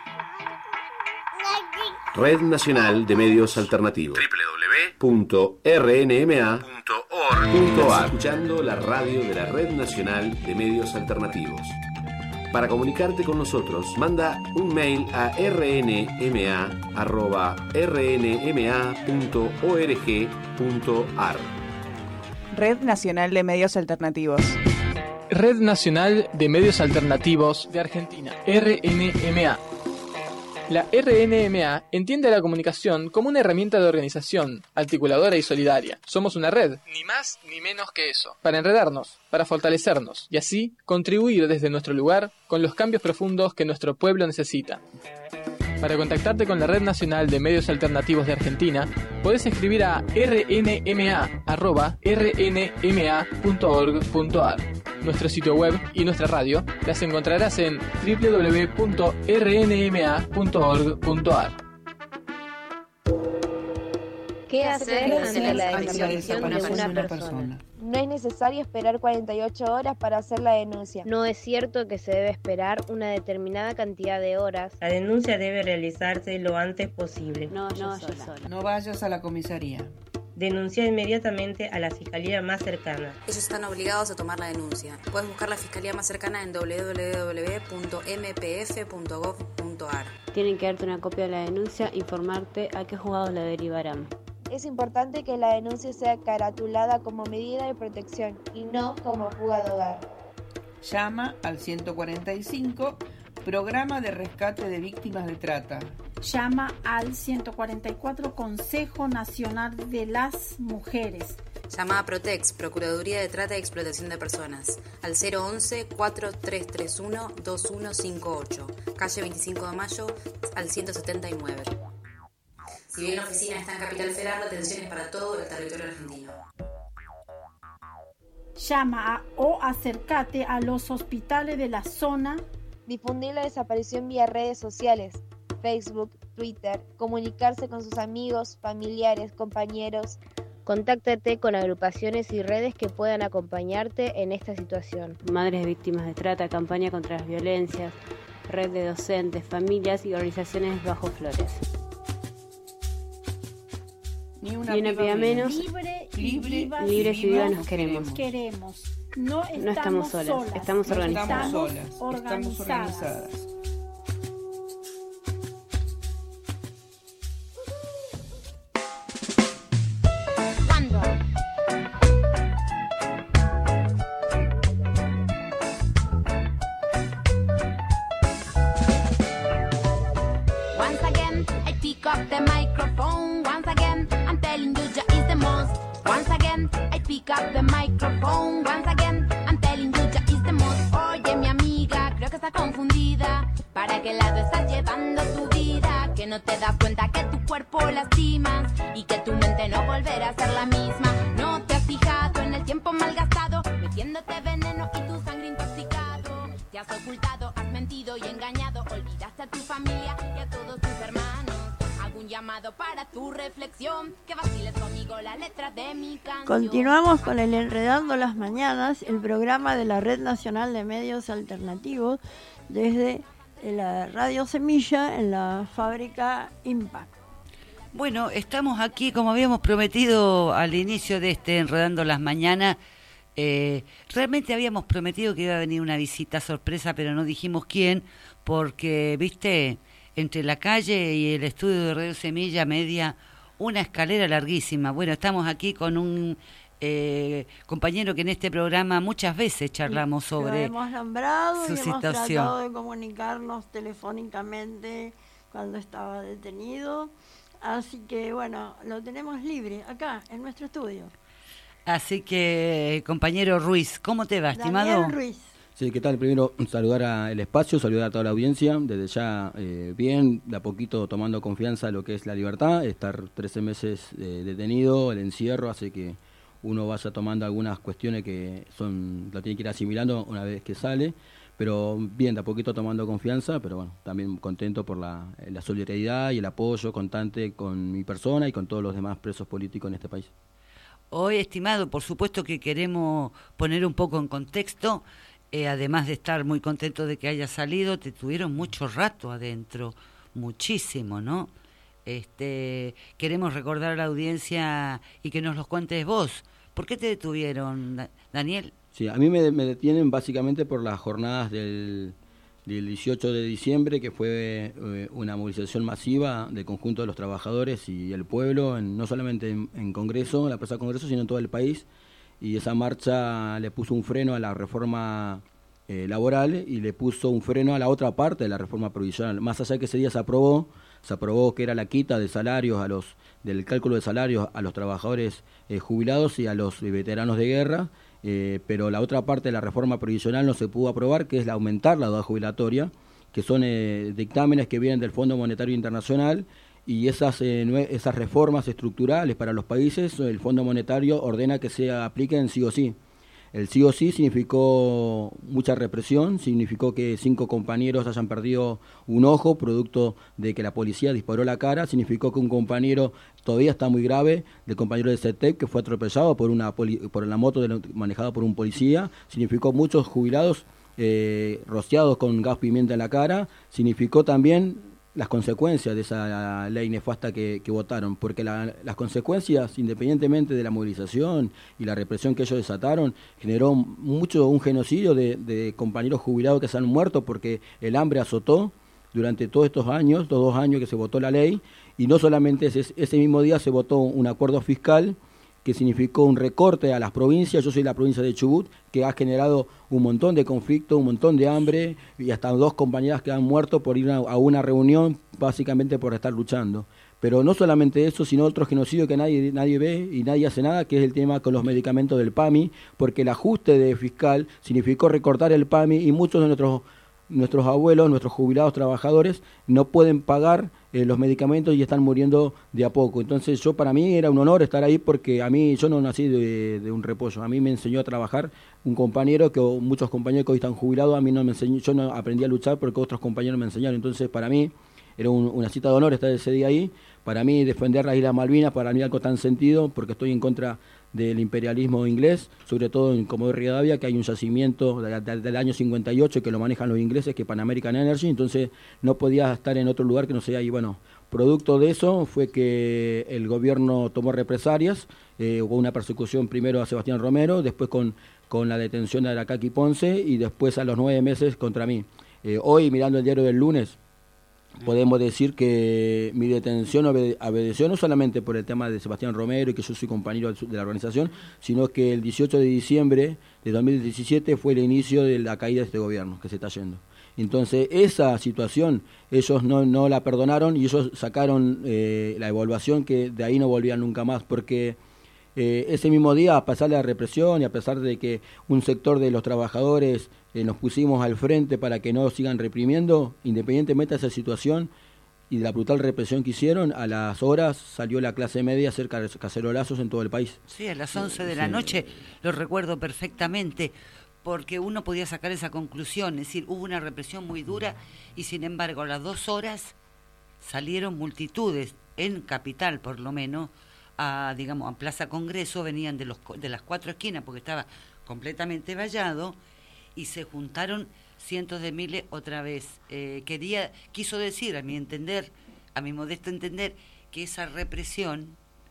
Red Nacional de Medios Alternativos. doble u doble u doble u punto r n m a punto org punto a r. Escuchando la radio de la Red Nacional de Medios Alternativos. Para comunicarte con nosotros, manda un mail a r n m a arroba r n m a punto org punto a r. Red Nacional de Medios Alternativos. Red Nacional de Medios Alternativos de Argentina, R N M A. La R N M A entiende la comunicación como una herramienta de organización, articuladora y solidaria. Somos una red, ni más ni menos que eso, para enredarnos, para fortalecernos y así contribuir desde nuestro lugar con los cambios profundos que nuestro pueblo necesita. Para contactarte con la Red Nacional de Medios Alternativos de Argentina, podés escribir a r n m a arroba r n m a punto org punto a r. Nuestro sitio web y nuestra radio las encontrarás en doble u doble u doble u punto r n m a punto org punto a r. ¿Qué hacer ante la desaparición de una persona? No es necesario esperar cuarenta y ocho horas para hacer la denuncia. No es cierto que se debe esperar una determinada cantidad de horas. La denuncia debe realizarse lo antes posible. No, no, yo sola. No vayas a la comisaría. Denuncia inmediatamente a la fiscalía más cercana. Ellos están obligados a tomar la denuncia. Puedes buscar la fiscalía más cercana en doble u doble u doble u punto m p f punto gov punto a r. Tienen que darte una copia de la denuncia, informarte a qué juzgados la derivarán. Es importante que la denuncia sea caratulada como medida de protección y no como fuga de hogar. Llama al ciento cuarenta y cinco, Programa de Rescate de Víctimas de Trata. Llama al ciento cuarenta y cuatro, Consejo Nacional de las Mujeres. Llama a Protex, Procuraduría de Trata y Explotación de Personas, al cero once, cuatro tres tres uno, dos uno cinco ocho, calle veinticinco de mayo, al ciento setenta y nueve. Si bien la oficina está en Capital Federal, la atención es para todo el territorio argentino. Llama a, o acércate a los hospitales de la zona. Difundir la desaparición vía redes sociales, Facebook, Twitter, comunicarse con sus amigos, familiares, compañeros. Contáctate con agrupaciones y redes que puedan acompañarte en esta situación. Madres víctimas de trata, campaña contra las violencias, red de docentes, familias y organizaciones bajo flores. Ni una, Ni una piba menos. Libre Libre, Libres y vivas nos queremos. queremos. queremos. No estamos, No estamos solas, solas, estamos no organizadas. Estamos solas, organizadas. estamos organizadas. Once again, I pick up the microphone. Once again, I'm telling you, Jah is the most. Once again, I pick up the microphone. Once again, I'm telling you, Jah is the most. Oye, mi amiga, creo que estás confundida. ¿Para qué lado estás llevando tu vida? Que no te das cuenta que tu cuerpo lastimas y que tu mente no volverá a ser la misma. No te has fijado en el tiempo malgastado, metiéndote veneno y tu sangre intoxicado. Te has ocultado, has mentido y engañado. Olvidaste a tu familia y a todos tus hermanos. Hago un llamado para tu reflexión, que vaciles conmigo la letra de mi canción. Continuamos con el Enredando las Mañanas, el programa de la Red Nacional de Medios Alternativos, desde la Radio Semilla en la fábrica Impact. Bueno, estamos aquí, como habíamos prometido al inicio de este Enredando las Mañanas. Eh, realmente habíamos prometido que iba a venir una visita sorpresa, pero no dijimos quién, porque, viste, entre la calle y el estudio de Radio Semilla Media, una escalera larguísima. Bueno, estamos aquí con un eh, compañero que en este programa muchas veces charlamos sobre Lo hemos nombrado su y hemos situación. tratado de comunicarnos telefónicamente cuando estaba detenido. Así que, bueno, lo tenemos libre acá, en nuestro estudio. Así que, compañero Ruiz, ¿cómo te va, estimado? Daniel Ruiz. Sí, ¿qué tal? Primero, saludar al espacio, saludar a toda la audiencia. Desde ya, eh, bien, de a poquito tomando confianza en lo que es la libertad. Estar trece meses eh, detenido, el encierro, hace que uno vaya tomando algunas cuestiones que son lo tiene que ir asimilando una vez que sale. Pero bien, de a poquito tomando confianza, pero bueno, también contento por la, la solidaridad y el apoyo constante con mi persona y con todos los demás presos políticos en este país. Hoy, estimado, por supuesto que queremos poner un poco en contexto, eh, además de estar muy contento de que haya salido, te tuvieron mucho rato adentro, muchísimo, ¿no? Este, queremos recordar a la audiencia y que nos los cuentes vos. ¿Por qué te detuvieron, Da- Daniel? Sí, a mí me, me detienen básicamente por las jornadas del, del dieciocho de diciembre, que fue eh, una movilización masiva del conjunto de los trabajadores y el pueblo, en, no solamente en, en Congreso, en la Plaza Congreso, sino en todo el país. Y esa marcha le puso un freno a la reforma eh, laboral y le puso un freno a la otra parte de la reforma provisional. Más allá de que ese día se aprobó, se aprobó que era la quita de salarios a los del cálculo de salarios a los trabajadores eh, jubilados y a los eh, veteranos de guerra. Eh, pero la otra parte de la reforma provisional no se pudo aprobar, que es la aumentar la edad jubilatoria, que son eh, dictámenes que vienen del Fondo Monetario Internacional, y esas eh, nue- esas reformas estructurales para los países, el Fondo Monetario ordena que se apliquen sí o sí. El sí o sí significó mucha represión, significó que cinco compañeros hayan perdido un ojo, producto de que la policía disparó la cara, significó que un compañero todavía está muy grave, del compañero de CETEP, que fue atropellado por una poli- por la moto de, manejada por un policía, significó muchos jubilados eh, rociados con gas pimienta en la cara, significó también las consecuencias de esa ley nefasta que, que votaron, porque la, las consecuencias, independientemente de la movilización y la represión que ellos desataron, generó mucho un genocidio de, de compañeros jubilados que se han muerto porque el hambre azotó durante todos estos años, estos dos años que se votó la ley, y no solamente ese, ese mismo día se votó un acuerdo fiscal que significó un recorte a las provincias. Yo soy la provincia de Chubut, que ha generado un montón de conflicto, un montón de hambre, y hasta dos compañeras que han muerto por ir a, a una reunión, básicamente por estar luchando. Pero no solamente eso, sino otro genocidio que nadie nadie ve y nadie hace nada, que es el tema con los medicamentos del PAMI, porque el ajuste de fiscal significó recortar el PAMI, y muchos de nuestros nuestros abuelos, nuestros jubilados trabajadores, no pueden pagar eh, los medicamentos y están muriendo de a poco. Entonces yo, para mí era un honor estar ahí, porque a mí, yo no nací de, de un repollo, a mí me enseñó a trabajar un compañero, que muchos compañeros que hoy están jubilados, a mí no me enseñó, yo no aprendí a luchar porque otros compañeros me enseñaron. Entonces para mí era un, una cita de honor estar ese día ahí, para mí defender las Islas Malvinas, para mí algo tan sentido, porque estoy en contra del imperialismo inglés, sobre todo en Comodoro Rivadavia, que hay un yacimiento de, de, del año cincuenta y ocho que lo manejan los ingleses, que es Pan American Energy. Entonces no podía estar en otro lugar que no sea ahí. Bueno, producto de eso fue que el gobierno tomó represalias, eh, hubo una persecución primero a Sebastián Romero, después con, con la detención de Aracaki Ponce y después a los nueve meses contra mí. Eh, hoy, mirando el diario del lunes, podemos decir que mi detención obede- obedeció no solamente por el tema de Sebastián Romero y que yo soy compañero de, su- de la organización, sino que el dieciocho de diciembre de dos mil diecisiete fue el inicio de la caída de este gobierno que se está yendo. Entonces, esa situación, ellos no, no la perdonaron y ellos sacaron eh, la evaluación que de ahí no volvían nunca más, porque eh, ese mismo día, a pesar de la represión y a pesar de que un sector de los trabajadores eh, nos pusimos al frente para que no sigan reprimiendo, independientemente de esa situación y de la brutal represión que hicieron, a las horas salió la clase media a hacer cacerolazos en todo el país. Sí, a las once de la Sí. noche, lo recuerdo perfectamente, porque uno podía sacar esa conclusión, es decir, hubo una represión muy dura y sin embargo a las dos horas salieron multitudes, en Capital por lo menos, a, digamos, a Plaza Congreso, venían de, los, de las cuatro esquinas porque estaba completamente vallado y se juntaron cientos de miles otra vez. Eh, quería, quiso decir, a mi entender, a mi modesto entender, que esa represión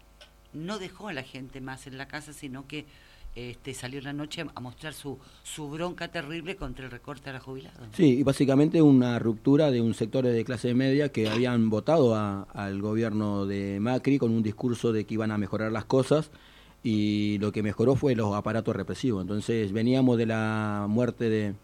no dejó a la gente más en la casa, sino que este, salió la noche a mostrar su, su bronca terrible contra el recorte a la jubilados. Sí, y básicamente una ruptura de un sector de clase media que habían votado a, al gobierno de Macri con un discurso de que iban a mejorar las cosas y lo que mejoró fue los aparatos represivos. Entonces veníamos de la muerte de,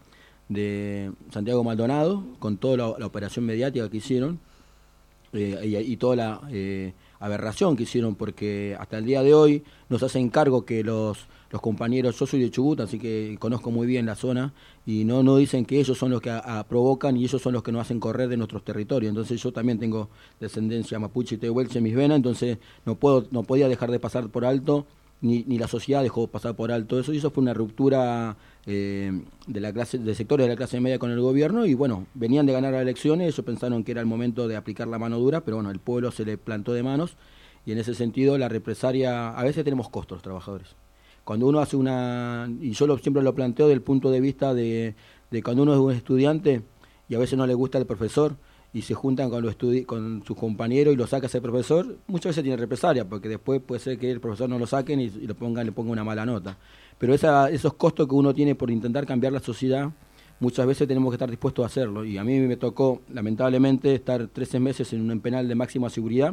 de Santiago Maldonado con toda la, la operación mediática que hicieron eh, y, y toda la eh, aberración que hicieron, porque hasta el día de hoy nos hacen cargo que los los compañeros, yo soy de Chubut, así que conozco muy bien la zona, y no, no dicen que ellos son los que a, a provocan y ellos son los que nos hacen correr de nuestros territorios. Entonces yo también tengo descendencia mapuche y tehuelche en mis venas, entonces no puedo no podía dejar de pasar por alto, ni, ni la sociedad dejó pasar por alto eso, y eso fue una ruptura eh, de la clase de sectores de la clase media con el gobierno, y bueno, venían de ganar las elecciones, ellos pensaron que era el momento de aplicar la mano dura, pero bueno, el pueblo se le plantó de manos, y en ese sentido la represalia, a veces tenemos costos los trabajadores. Cuando uno hace una, y yo lo, siempre lo planteo del punto de vista de, de cuando uno es un estudiante y a veces no le gusta el profesor y se juntan con, los estudi- con sus compañeros y lo saca ese profesor, muchas veces tiene represalia, porque después puede ser que el profesor no lo saquen y, y lo pongan, le ponga una mala nota. Pero esa, esos costos que uno tiene por intentar cambiar la sociedad, muchas veces tenemos que estar dispuestos a hacerlo. Y a mí me tocó, lamentablemente, estar trece meses en un penal de máxima seguridad,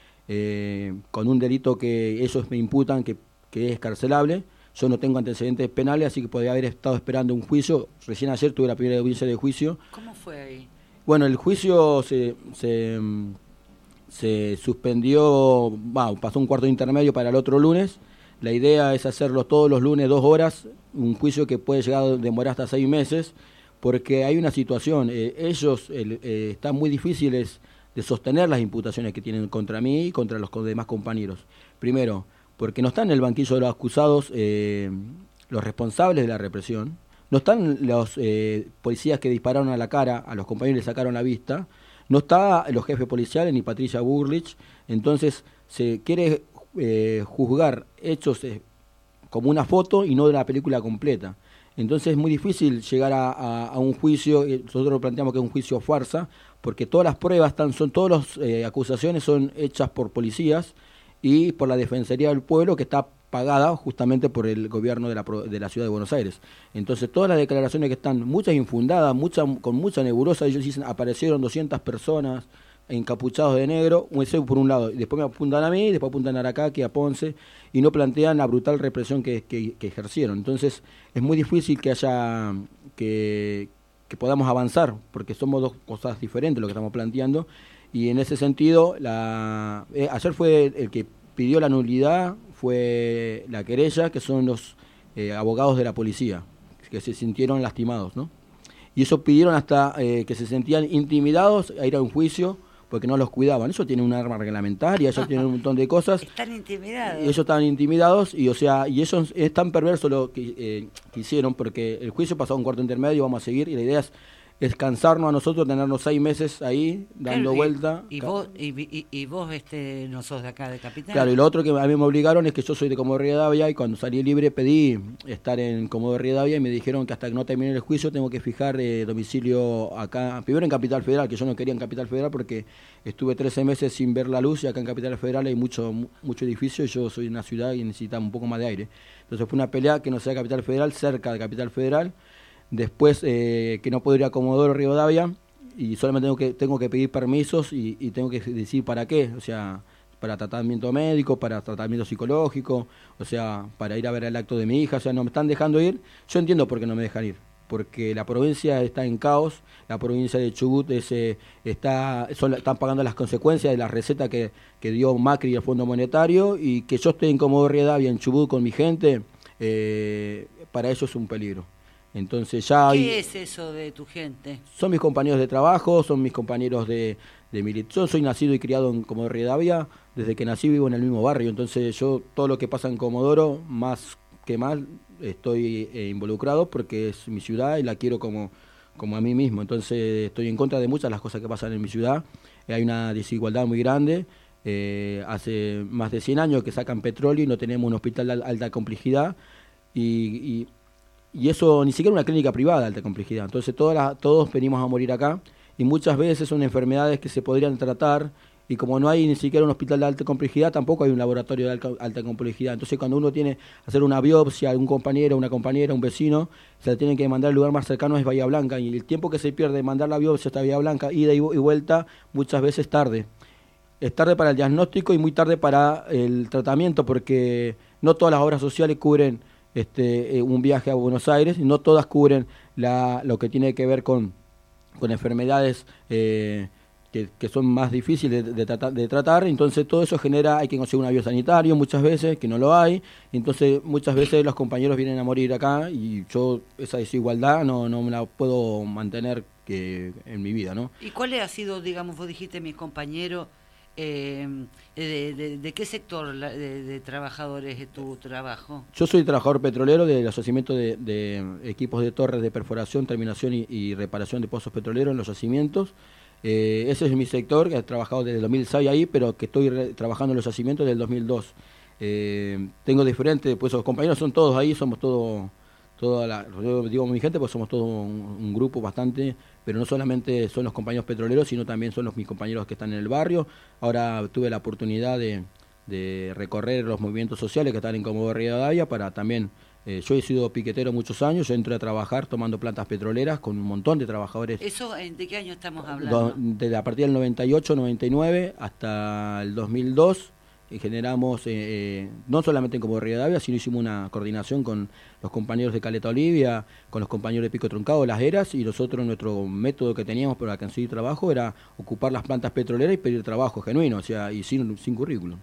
eh, con un delito que ellos me imputan, que que es escarcelable. Yo no tengo antecedentes penales, así que podría haber estado esperando un juicio. Recién ayer tuve la primera audiencia de juicio. ¿Cómo fue ahí? Bueno, el juicio se, se, se suspendió, bueno, pasó un cuarto de intermedio para el otro lunes. La idea es hacerlo todos los lunes, dos horas, un juicio que puede llegar a demorar hasta seis meses, porque hay una situación, eh, ellos el, eh, están muy difíciles de sostener las imputaciones que tienen contra mí y contra los demás compañeros. Primero, porque no están en el banquillo de los acusados eh, los responsables de la represión, no están los eh, policías que dispararon a la cara, a los compañeros les sacaron la vista, no están los jefes policiales ni Patricia Bullrich, entonces se quiere eh, juzgar hechos eh, como una foto y no de la película completa. Entonces es muy difícil llegar a, a, a un juicio, nosotros planteamos que es un juicio farsa, porque todas las pruebas, están, son todas las eh, acusaciones son hechas por policías, y por la Defensoría del Pueblo, que está pagada justamente por el gobierno de la, de la Ciudad de Buenos Aires. Entonces todas las declaraciones que están, muchas infundadas, muchas con mucha nebulosa, ellos dicen, aparecieron doscientas personas encapuchados de negro, eso por un lado, y después me apuntan a mí, después apuntan a Aracaki, a Ponce, y no plantean la brutal represión que, que, que ejercieron. Entonces es muy difícil que haya, que, que podamos avanzar, porque somos dos cosas diferentes lo que estamos planteando. Y en ese sentido, la, eh, ayer fue el que pidió la nulidad, fue la querella, que son los eh, abogados de la policía, que se sintieron lastimados, ¿no? Y eso pidieron hasta eh, que se sentían intimidados a ir a un juicio porque no los cuidaban. Eso tiene un arma reglamentaria, ellos tienen un montón de cosas. Están intimidados. Ellos estaban intimidados y, o sea, y eso es tan perverso lo que, eh, que hicieron, porque el juicio pasó a un cuarto intermedio, vamos a seguir, y la idea es es cansarnos a nosotros, tenernos seis meses ahí, dando Claro, y- vuelta. Y, Ca- vos, y, y- y vos este, no sos de acá, de Capital. Claro, y lo otro que a mí me obligaron es que yo soy de Comodoro Rivadavia y cuando salí libre pedí estar en Comodoro Rivadavia y me dijeron que hasta que no termine el juicio tengo que fijar eh, domicilio acá, primero en Capital Federal, que yo no quería en Capital Federal porque estuve trece meses sin ver la luz y acá en Capital Federal hay mucho mu- mucho edificio y yo soy de una ciudad y necesitaba un poco más de aire. Entonces fue una pelea que no sea Capital Federal, cerca de Capital Federal. Después eh, que no puedo ir a Comodoro Rivadavia y solamente tengo que tengo que pedir permisos y, y tengo que decir para qué, o sea, para tratamiento médico, para tratamiento psicológico, o sea, para ir a ver el acto de mi hija, o sea, no me están dejando ir. Yo entiendo por qué no me dejan ir, porque la provincia está en caos, la provincia de Chubut es, eh, está son, están pagando las consecuencias de la receta que, que dio Macri y el Fondo Monetario, y que yo esté en Comodoro Rivadavia, en Chubut con mi gente, eh, para eso es un peligro. Entonces ya hay- ¿Qué es eso de tu gente? son mis compañeros de trabajo, son mis compañeros de, de militancia. Yo soy nacido y criado en Comodoro Rivadavia, desde que nací vivo en el mismo barrio, entonces yo todo lo que pasa en Comodoro, más que mal, estoy eh, involucrado porque es mi ciudad y la quiero como, como a mí mismo, entonces estoy en contra de muchas de las cosas que pasan en mi ciudad. Eh, hay una desigualdad muy grande, eh, hace más de cien años que sacan petróleo y no tenemos un hospital de al- alta complejidad, y, y y eso ni siquiera una clínica privada de alta complejidad. Entonces todas las- todos venimos a morir acá y muchas veces son enfermedades que se podrían tratar y como no hay ni siquiera un hospital de alta complejidad, tampoco hay un laboratorio de alta, alta complejidad. Entonces cuando uno tiene que hacer una biopsia, algún compañero, una compañera, un vecino, se la tienen que mandar al lugar más cercano es Bahía Blanca, y el tiempo que se pierde de mandar la biopsia hasta Bahía Blanca, ida y, vu- y vuelta, muchas veces tarde. Es tarde para el diagnóstico y muy tarde para el tratamiento, porque no todas las obras sociales cubren este, eh, un viaje a Buenos Aires, y no todas cubren la, lo que tiene que ver con, con enfermedades eh, que, que son más difíciles de, de, tratar, de tratar. Entonces todo eso genera, hay que conseguir un avión sanitario muchas veces, que no lo hay. Entonces muchas veces los compañeros vienen a morir acá y yo esa desigualdad no, no me la puedo mantener que, en mi vida, ¿no? ¿Y cuál ha sido, digamos, vos dijiste, mis compañeros, eh, de, de, de qué sector la- de, de trabajadores es tu trabajo? Yo soy trabajador petrolero del yacimiento de, de equipos de torres de perforación, terminación y, y reparación de pozos petroleros en los yacimientos. Eh, ese es mi sector, que he trabajado desde el dos mil seis ahí, pero que estoy re- trabajando en los yacimientos desde el dos mil dos. Eh, tengo diferentes, pues los compañeros son todos ahí, somos todos, toda la, yo digo mi gente, pues somos todo un, un grupo bastante, pero no solamente son los compañeros petroleros, sino también son los mis compañeros que están en el barrio. Ahora tuve la oportunidad de, de recorrer los movimientos sociales que están en Comodoro Rivadavia para también, eh, yo he sido piquetero muchos años, yo entré a trabajar tomando plantas petroleras con un montón de trabajadores. ¿Eso eh, de qué año estamos hablando? Do- de a partir del noventa y ocho, noventa y nueve hasta el dos mil dos, y generamos, eh, eh, no solamente en Comodoro Rivadavia, sino hicimos una coordinación con los compañeros de Caleta Olivia, con los compañeros de Pico Truncado, Las Heras, y nosotros nuestro método que teníamos para conseguir trabajo era ocupar las plantas petroleras y pedir trabajo genuino, o sea, y sin, sin currículum.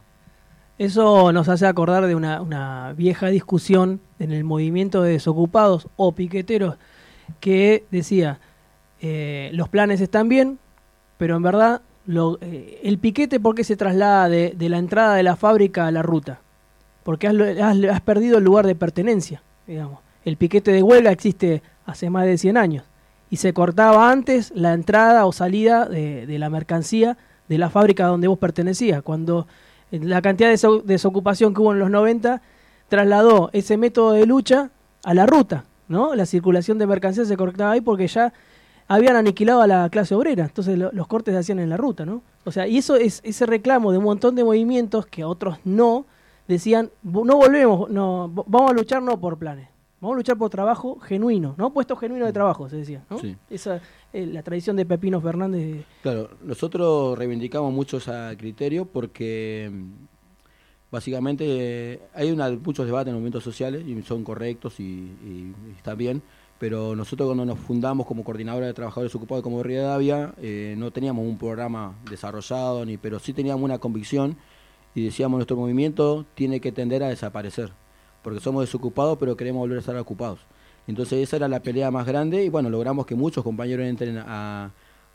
Eso nos hace acordar de una, una vieja discusión en el movimiento de desocupados o piqueteros que decía, eh, los planes están bien, pero en verdad lo, eh, el piquete, ¿por qué se traslada de, de la entrada de la fábrica a la ruta? Porque has, has, has perdido el lugar de pertenencia, digamos. El piquete de huelga existe hace más de cien años y se cortaba antes la entrada o salida de, de la mercancía de la fábrica donde vos pertenecías. Cuando la cantidad de deso- desocupación que hubo en los noventa trasladó ese método de lucha a la ruta, ¿no? La circulación de mercancías se cortaba ahí porque ya habían aniquilado a la clase obrera, entonces lo- los cortes se hacían en la ruta, ¿no? O sea, y eso es ese reclamo de un montón de movimientos que otros no, decían, "Vo- no volvemos, no, vo- vamos a luchar no por planes, vamos a luchar por trabajo genuino, ¿no? Puesto genuino de trabajo", se decía, ¿no? Sí. Esa eh, la tradición de Pepino Fernández. de- Claro, nosotros reivindicamos mucho ese criterio porque mm, básicamente eh, hay una, muchos debates en los movimientos sociales y son correctos y, y- y está bien, pero nosotros cuando nos fundamos como coordinadora de trabajadores ocupados de Comodoro Rivadavia eh, no teníamos un programa desarrollado, ni, pero sí teníamos una convicción y decíamos nuestro movimiento tiene que tender a desaparecer, porque somos desocupados pero queremos volver a estar ocupados. Entonces esa era la pelea más grande y bueno, logramos que muchos compañeros entren a,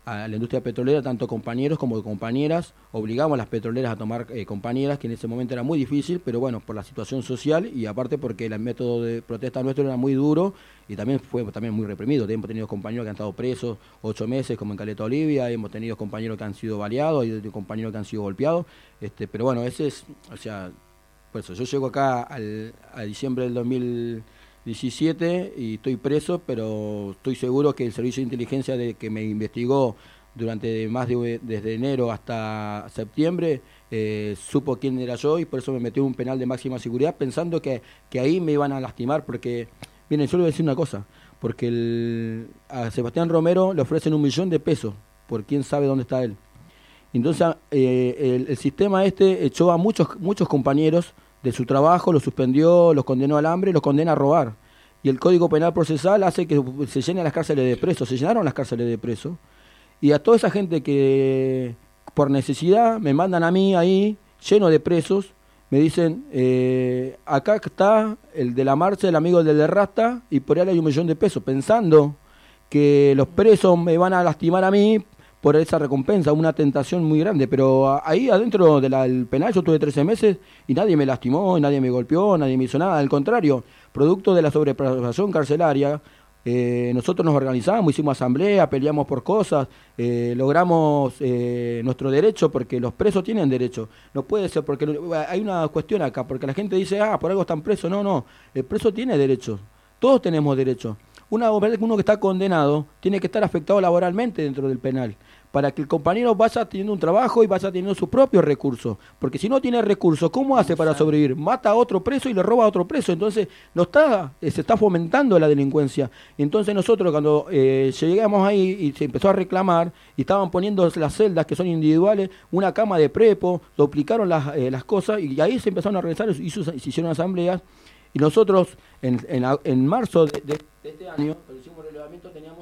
a la industria petrolera, tanto compañeros como compañeras, obligamos a las petroleras a tomar eh, compañeras, que en ese momento era muy difícil, pero bueno, por la situación social y aparte porque el método de protesta nuestro era muy duro y también fue también muy reprimido. Hemos tenido compañeros que han estado presos ocho meses, como en Caleta Olivia, hemos tenido compañeros que han sido baleados, y compañeros que han sido golpeados, este, pero bueno, ese es, o sea, por eso, yo llego acá al, a diciembre del dos mil diecisiete y estoy preso, pero estoy seguro que el servicio de inteligencia de que me investigó durante más de desde enero hasta septiembre eh, supo quién era yo y por eso me metió en un penal de máxima seguridad pensando que, que ahí me iban a lastimar porque, miren, yo le voy a decir una cosa, porque el, a Sebastián Romero le ofrecen un millón de pesos por quién sabe dónde está él. Entonces eh, el, el sistema este echó a muchos muchos compañeros de su trabajo, los suspendió, los condenó al hambre, los condena a robar. Y el Código Penal Procesal hace que se llenen las cárceles de presos, se llenaron las cárceles de presos. Y a toda esa gente que por necesidad me mandan a mí ahí, lleno de presos, me dicen, eh, acá está el de la marcha, el amigo del de Rasta, y por ahí hay un millón de pesos, pensando que los presos me van a lastimar a mí por esa recompensa, una tentación muy grande, pero ahí adentro del penal yo tuve trece meses y nadie me lastimó, nadie me golpeó, nadie me hizo nada, al contrario, producto de la sobrepoblación carcelaria, eh, nosotros nos organizamos, hicimos asamblea, peleamos por cosas, eh, logramos eh, nuestro derecho, porque los presos tienen derecho, no puede ser, porque hay una cuestión acá, porque la gente dice, ah, por algo están presos, no, no, el preso tiene derechos, todos tenemos derechos. Una, uno que está condenado tiene que estar afectado laboralmente dentro del penal para que el compañero vaya teniendo un trabajo y vaya teniendo sus propios recursos, porque si no tiene recursos, ¿cómo hace para sobrevivir? Mata a otro preso y le roba a otro preso, entonces no está, se está fomentando la delincuencia. Entonces nosotros cuando eh, llegamos ahí y se empezó a reclamar y estaban poniendo las celdas que son individuales, una cama de prepo, duplicaron las, eh, las cosas y ahí se empezaron a organizar y se hicieron asambleas. Y nosotros, en, en, en marzo de, de, de este año, cuando hicimos el relevamiento, teníamos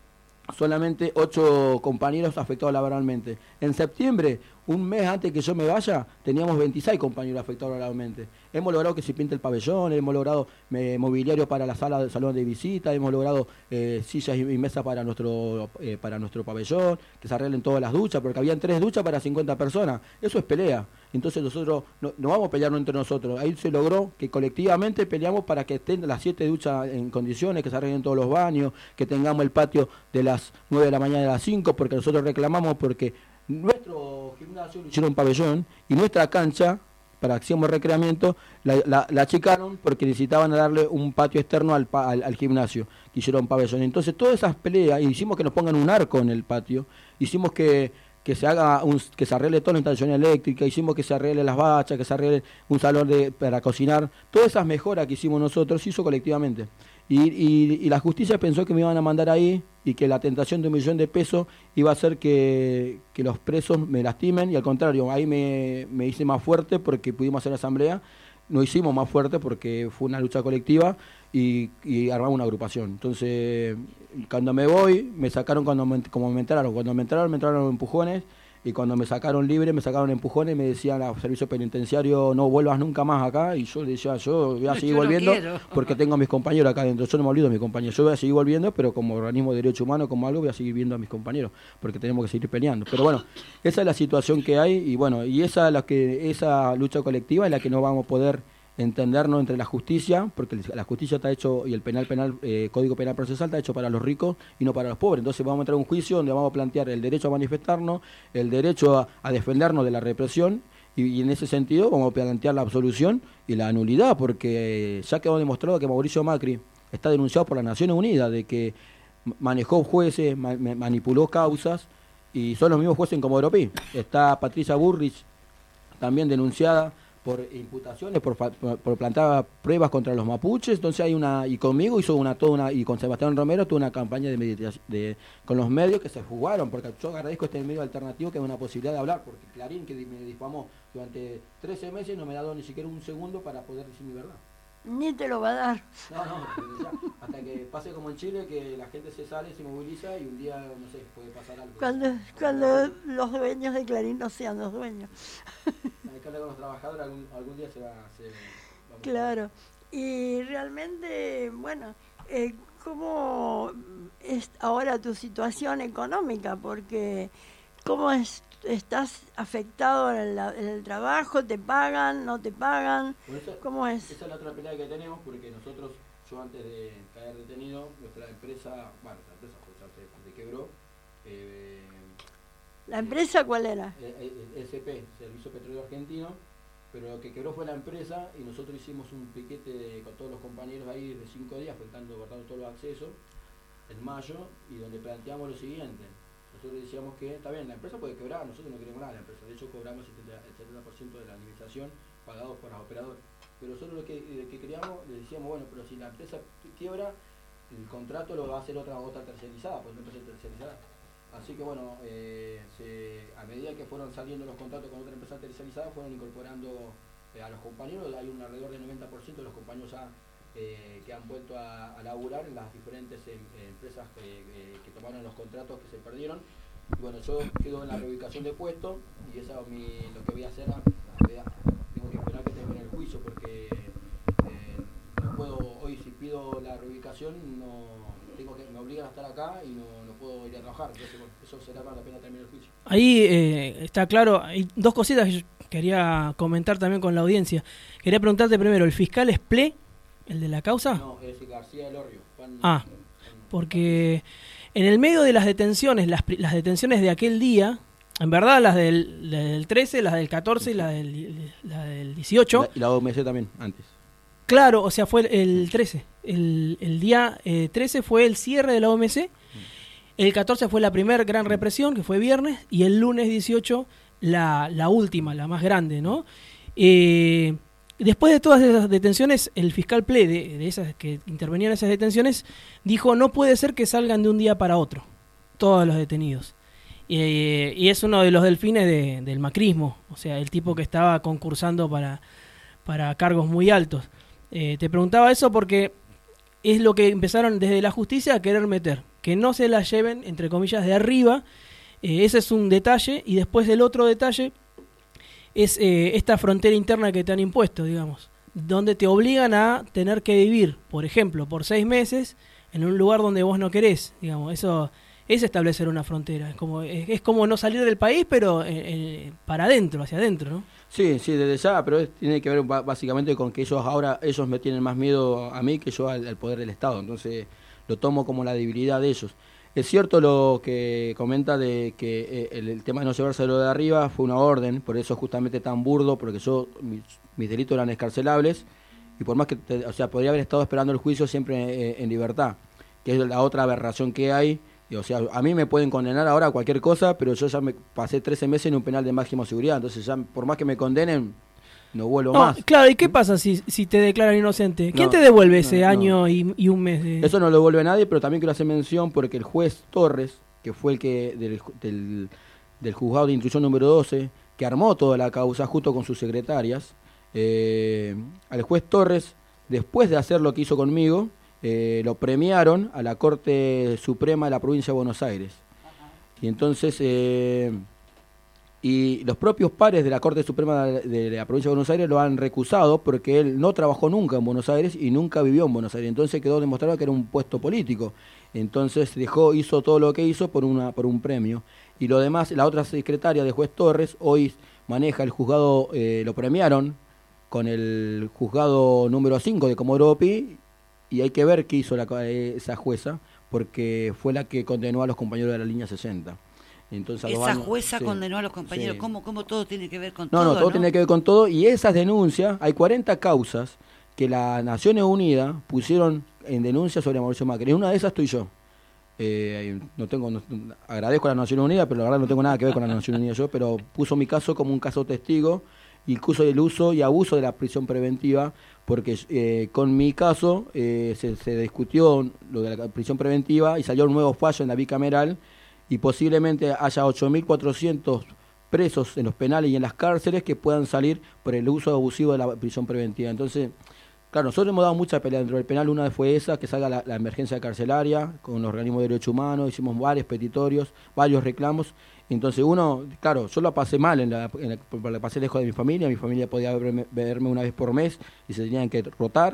solamente ocho compañeros afectados laboralmente. En septiembre, un mes antes que yo me vaya, teníamos veintiséis compañeros afectados laboralmente. Hemos logrado que se pinte el pabellón, hemos logrado eh, mobiliario para la sala del salón de visita, hemos logrado eh, sillas y, y mesas para nuestro eh, para nuestro pabellón, que se arreglen todas las duchas, porque habían tres duchas para cincuenta personas. Eso es pelea. Entonces nosotros no, no vamos a pelearnos entre nosotros. Ahí se logró que colectivamente peleamos para que estén las siete duchas en condiciones, que se arreglen todos los baños, que tengamos el patio de las nueve de la mañana a las cinco, porque nosotros reclamamos porque nuestro gimnasio lo hicieron un pabellón y nuestra cancha para acción de recreamiento la, la, la achicaron porque necesitaban darle un patio externo al, al, al gimnasio, que hicieron un pabellón. Entonces todas esas peleas, hicimos que nos pongan un arco en el patio, hicimos que que se haga un, que se arregle toda la instalación eléctrica, hicimos que se arregle las bachas, que se arregle un salón de, para cocinar, todas esas mejoras que hicimos nosotros se hizo colectivamente. Y, y, y la justicia pensó que me iban a mandar ahí y que la tentación de un millón de pesos iba a hacer que, que los presos me lastimen, y al contrario, ahí me, me hice más fuerte porque pudimos hacer asamblea, nos hicimos más fuerte porque fue una lucha colectiva y, y armamos una agrupación. Entonces, cuando me voy, me sacaron cuando me, como me entraron, cuando me entraron, me entraron empujones, y cuando me sacaron libre, me sacaron empujones, me decían al servicio penitenciario, no vuelvas nunca más acá, y yo le decía, yo voy a seguir yo volviendo, no porque tengo a mis compañeros acá adentro, yo no me olvido de mis compañeros, yo voy a seguir volviendo, pero como organismo de derecho humano, como algo, voy a seguir viendo a mis compañeros, porque tenemos que seguir peleando. Pero bueno, esa es la situación que hay, y bueno, y esa, la que, esa lucha colectiva es la que no vamos a poder entendernos entre la justicia, porque la justicia está hecho, y el penal penal eh, Código Penal Procesal está hecho para los ricos y no para los pobres. Entonces vamos a entrar a un juicio donde vamos a plantear el derecho a manifestarnos, el derecho a, a defendernos de la represión, y, y en ese sentido vamos a plantear la absolución y la nulidad, porque ya quedó demostrado que Mauricio Macri está denunciado por las Naciones Unidas de que manejó jueces, ma, manipuló causas, y son los mismos jueces en Comodoro Pi. Está Patricia Burrich también denunciada por imputaciones, por, por, por plantar pruebas contra los mapuches. Entonces hay una, y conmigo hizo una, toda una, y con Sebastián Romero tuvo una campaña de meditación de, con los medios que se jugaron, porque yo agradezco este medio alternativo que es una posibilidad de hablar, porque Clarín, que me difamó durante trece meses, no me ha dado ni siquiera un segundo para poder decir mi verdad. Ni te lo va a dar. No, no, ya, hasta que pase como en Chile, que la gente se sale, se moviliza y un día, no sé, puede pasar algo. Cuando, cuando los dueños de Clarín no sean los dueños. Hay que hablar con los trabajadores, algún, algún día se va a hacer. Claro, y realmente, bueno, eh, ¿cómo es ahora tu situación económica? Porque ¿cómo es, estás afectado en, la, en el trabajo? ¿Te pagan? ¿No te pagan? Bueno, esa, ¿Cómo es? Esa es la otra pelea que tenemos, porque nosotros, yo antes de caer detenido, nuestra empresa, bueno, nuestra empresa pues, ya se, se quebró. Eh, ¿La empresa cuál era? Eh, eh, S P, Servicio Petrolero Argentino, pero lo que quebró fue la empresa y nosotros hicimos un piquete de, con todos los compañeros ahí de cinco días, faltando, cortando todos los accesos, en mayo, y donde planteamos lo siguiente. Nosotros decíamos que, está bien, la empresa puede quebrar, nosotros no queremos nada de la empresa, de hecho cobramos el setenta por ciento de la indemnización pagados por los operadores. Pero nosotros lo que, lo que queríamos, le decíamos, bueno, pero si la empresa quiebra, el contrato lo va a hacer otra otra tercerizada, pues una empresa tercerizada. Así que bueno, eh, se, a medida que fueron saliendo los contratos con otra empresa tercerizada, fueron incorporando eh, a los compañeros. Hay un alrededor del noventa por ciento de los compañeros ya, eh, que han vuelto a, a laburar en las diferentes eh, empresas que, eh, que tomaron los contratos que se perdieron. Y bueno, yo quedo en la reubicación de puesto y eso es mi, lo que voy a hacer. A, a, tengo que esperar que termine el juicio porque eh, no puedo, hoy si pido la reubicación, no tengo que, me obligan a estar acá y no, no puedo ir a trabajar. Entonces, bueno, eso será cuando apenas termine el juicio. Ahí eh, está claro, hay dos cositas que yo quería comentar también con la audiencia. Quería preguntarte primero, ¿el fiscal es Ple, el de la causa? No, es García del Orrio. Juan, ah, porque en el medio de las detenciones, las, las detenciones de aquel día, en verdad las del, del trece, las del catorce y la del, la del dieciocho. La, y la O M C también, antes. Claro, o sea, fue el trece. El, el día eh, trece fue el cierre de la O M C. El catorce fue la primera gran represión, que fue viernes. Y el lunes dieciocho, la, la última, la más grande, ¿no? Eh, después de todas esas detenciones, el fiscal Ple, de, de esas que intervenían en esas detenciones, dijo, no puede ser que salgan de un día para otro, todos los detenidos. Eh, y es uno de los delfines de, del macrismo, o sea, el tipo que estaba concursando para, para cargos muy altos. Eh, te preguntaba eso porque es lo que empezaron desde la justicia a querer meter, que no se la lleven, entre comillas, de arriba. Eh, ese es un detalle, y después el otro detalle es eh, esta frontera interna que te han impuesto, digamos, donde te obligan a tener que vivir, por ejemplo, por seis meses en un lugar donde vos no querés, digamos. Eso es establecer una frontera, es como, es, es como no salir del país, pero eh, eh, para adentro, hacia adentro, ¿no? Sí, sí, desde ya, pero es, tiene que ver básicamente con que ellos ahora, ellos me tienen más miedo a mí que yo al, al poder del Estado, entonces lo tomo como la debilidad de ellos. Es cierto lo que comenta de que eh, el, el tema de no llevárselo de arriba fue una orden, por eso justamente tan burdo, porque yo mis, mis delitos eran escarcelables, y por más que, te, o sea, podría haber estado esperando el juicio siempre eh, en libertad, que es la otra aberración que hay. Y, o sea, a mí me pueden condenar ahora a cualquier cosa, pero yo ya me pasé trece meses en un penal de máxima seguridad, entonces ya por más que me condenen, no vuelvo no, más. Claro, ¿y qué pasa si, si te declaran inocente? ¿Quién no, te devuelve ese no, año no. Y, y un mes? De... Eso no lo devuelve nadie, pero también quiero hacer mención porque el juez Torres, que fue el que del, del, del juzgado de instrucción número doce, que armó toda la causa junto con sus secretarias, eh, al juez Torres, después de hacer lo que hizo conmigo, Eh, lo premiaron a la Corte Suprema de la Provincia de Buenos Aires. Y entonces, eh, y los propios pares de la Corte Suprema de, de la Provincia de Buenos Aires lo han recusado porque él no trabajó nunca en Buenos Aires y nunca vivió en Buenos Aires. Entonces quedó demostrado que era un puesto político. Entonces dejó, hizo todo lo que hizo por, una, por un premio. Y lo demás, la otra secretaria de juez Torres, hoy maneja el juzgado, eh, lo premiaron con el juzgado número cinco de Comodoro Pi. Y hay que ver qué hizo la, esa jueza, porque fue la que condenó a los compañeros de la línea sesenta. Entonces, esa años, jueza sí, condenó a los compañeros. Sí. ¿Cómo, ¿Cómo todo tiene que ver con no, todo? No, todo ¿no? tiene que ver con todo. Y esas denuncias, hay cuarenta causas que las Naciones Unidas pusieron en denuncia sobre Mauricio Macri. En una de esas estoy yo. Eh, no tengo, no, agradezco a las Naciones Unidas, pero la verdad no tengo nada que ver con las Naciones Unidas yo, pero puso mi caso como un caso testigo, incluso el uso y abuso de la prisión preventiva, porque eh, con mi caso eh, se, se discutió lo de la prisión preventiva y salió un nuevo fallo en la bicameral y posiblemente haya ocho mil cuatrocientos presos en los penales y en las cárceles que puedan salir por el uso abusivo de la prisión preventiva. Entonces, claro, nosotros hemos dado mucha pelea dentro del penal. Una fue esa, que salga la, la emergencia carcelaria con los organismos de derechos humanos, hicimos varios petitorios, varios reclamos. Entonces uno, claro, yo la pasé mal, en la, en la, la pasé lejos de mi familia, mi familia podía verme, verme una vez por mes y se tenían que rotar.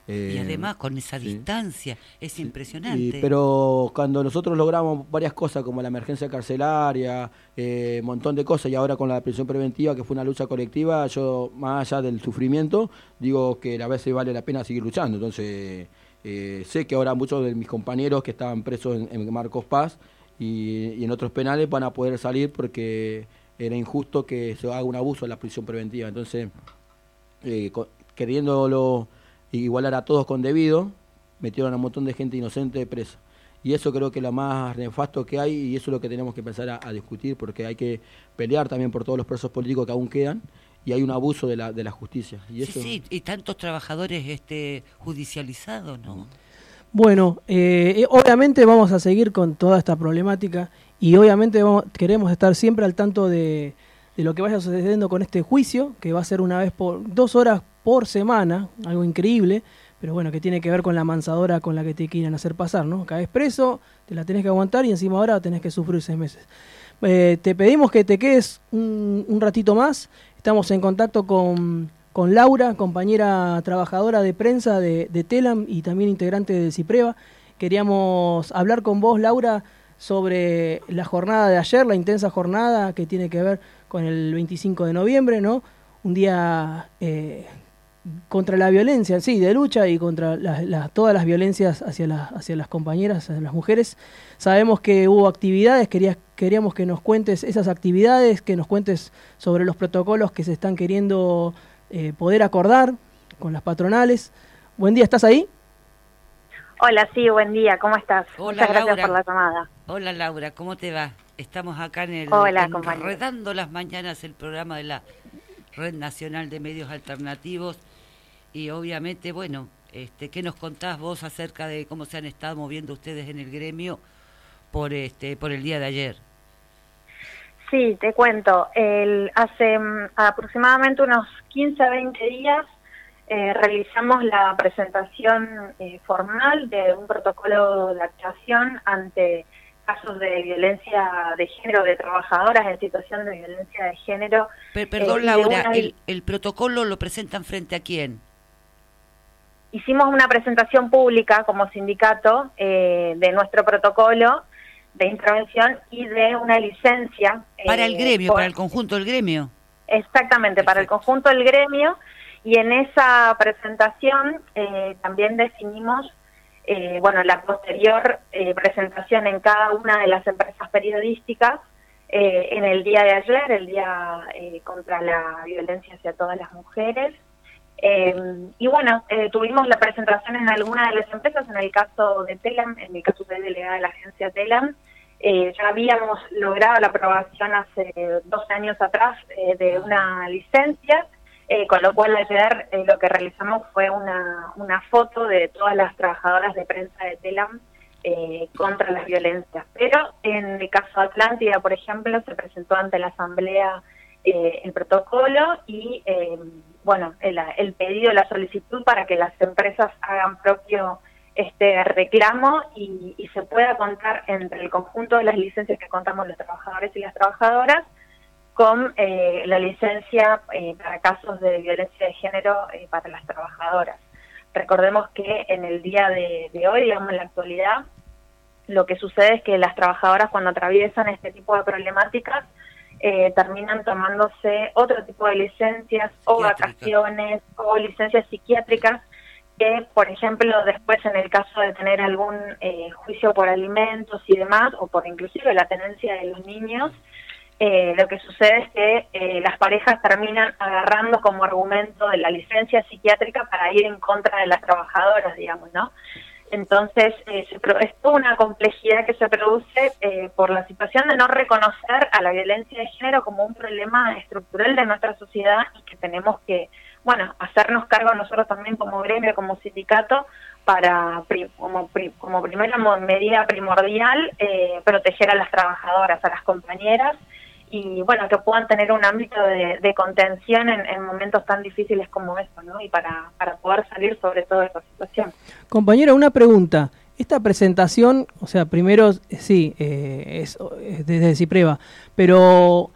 Eh, y además con esa sí. distancia, es impresionante. Y, pero cuando nosotros logramos varias cosas como la emergencia carcelaria, un eh, montón de cosas, y ahora con la prisión preventiva, que fue una lucha colectiva, yo más allá del sufrimiento, digo que a veces vale la pena seguir luchando. Entonces eh, sé que ahora muchos de mis compañeros que estaban presos en, en Marcos Paz y, y en otros penales van a poder salir porque era injusto que se haga un abuso en la prisión preventiva. Entonces, eh, queriéndolo igualar a todos con debido, metieron a un montón de gente inocente presa. Y eso creo que es lo más nefasto que hay, y eso es lo que tenemos que empezar a, a discutir, porque hay que pelear también por todos los presos políticos que aún quedan, y hay un abuso de la, de la justicia. Y eso... Sí, sí, y tantos trabajadores este, judicializados, ¿no? Bueno, eh, obviamente vamos a seguir con toda esta problemática, y obviamente vamos, queremos estar siempre al tanto de, de lo que vaya sucediendo con este juicio, que va a ser una vez por dos horas por semana, algo increíble, pero bueno, que tiene que ver con la mansadora con la que te quieren hacer pasar, ¿no? Caes preso, te la tenés que aguantar y encima ahora tenés que sufrir seis meses. Eh, te pedimos que te quedes un, un ratito más. Estamos en contacto con, con Laura, compañera trabajadora de prensa de, de Telam y también integrante del CIPREVA. Queríamos hablar con vos, Laura, sobre la jornada de ayer, la intensa jornada que tiene que ver con el veinticinco de noviembre, ¿no? Un día... Eh, contra la violencia, sí, de lucha y contra la, la, todas las violencias hacia, la, hacia las compañeras, hacia las mujeres. Sabemos que hubo actividades, querías, queríamos que nos cuentes esas actividades, que nos cuentes sobre los protocolos que se están queriendo eh, poder acordar con las patronales. Buen día, ¿estás ahí? Hola, sí, buen día, ¿cómo estás? Hola, Muchas gracias Laura. por la llamada. Hola Laura, ¿cómo te va? Estamos acá en el Hola, en Enredando las Mañanas, el programa de la Red Nacional de Medios Alternativos. Y obviamente, bueno, este, ¿qué nos contás vos acerca de cómo se han estado moviendo ustedes en el gremio por este por el día de ayer? Sí, te cuento. El, hace um, aproximadamente unos quince a veinte días eh, realizamos la presentación eh, formal de un protocolo de actuación ante casos de violencia de género, de trabajadoras en situación de violencia de género. Per, perdón, eh, Laura, una... el, ¿el protocolo lo presentan frente a quién? Hicimos una presentación pública como sindicato eh, de nuestro protocolo de intervención y de una licencia. Para el gremio, por... para el conjunto del gremio. Exactamente, Perfecto. Para el conjunto del gremio. Y en esa presentación eh, también definimos, eh, bueno, la posterior eh, presentación en cada una de las empresas periodísticas eh, en el día de ayer, el día eh, contra la violencia hacia todas las mujeres. Eh, y bueno, eh, tuvimos la presentación en alguna de las empresas, en el caso de Telam, en mi caso soy delegada de la agencia Telam, eh, ya habíamos logrado la aprobación hace dos años atrás eh, de una licencia, eh, con lo cual ayer eh, lo que realizamos fue una, una foto de todas las trabajadoras de prensa de Telam eh, contra las violencias. Pero en el caso de Atlántida, por ejemplo, se presentó ante la asamblea eh, el protocolo y... Eh, bueno, el, el pedido, la solicitud para que las empresas hagan propio este reclamo y, y se pueda contar entre el conjunto de las licencias que contamos los trabajadores y las trabajadoras con eh, la licencia eh, para casos de violencia de género eh, para las trabajadoras. Recordemos que en el día de, de hoy, digamos en la actualidad, lo que sucede es que las trabajadoras cuando atraviesan este tipo de problemáticas Eh, terminan tomándose otro tipo de licencias o vacaciones o licencias psiquiátricas que, por ejemplo, después en el caso de tener algún eh, juicio por alimentos y demás, o por inclusive la tenencia de los niños, eh, lo que sucede es que eh, las parejas terminan agarrando como argumento de la licencia psiquiátrica para ir en contra de las trabajadoras, digamos, ¿no? Entonces, eh, se pro- es toda una complejidad que se produce eh, por la situación de no reconocer a la violencia de género como un problema estructural de nuestra sociedad y que tenemos que, bueno, hacernos cargo nosotros también como gremio, como sindicato, para, pri- como, pri- como primera medida primordial, eh, proteger a las trabajadoras, a las compañeras, y bueno, que puedan tener un ámbito de, de contención en, en momentos tan difíciles como estos, ¿no? Y para, para poder salir sobre todo de esta situación. Compañera, una pregunta. Esta presentación, o sea, primero, sí, eh, es, es desde CIPREVA, pero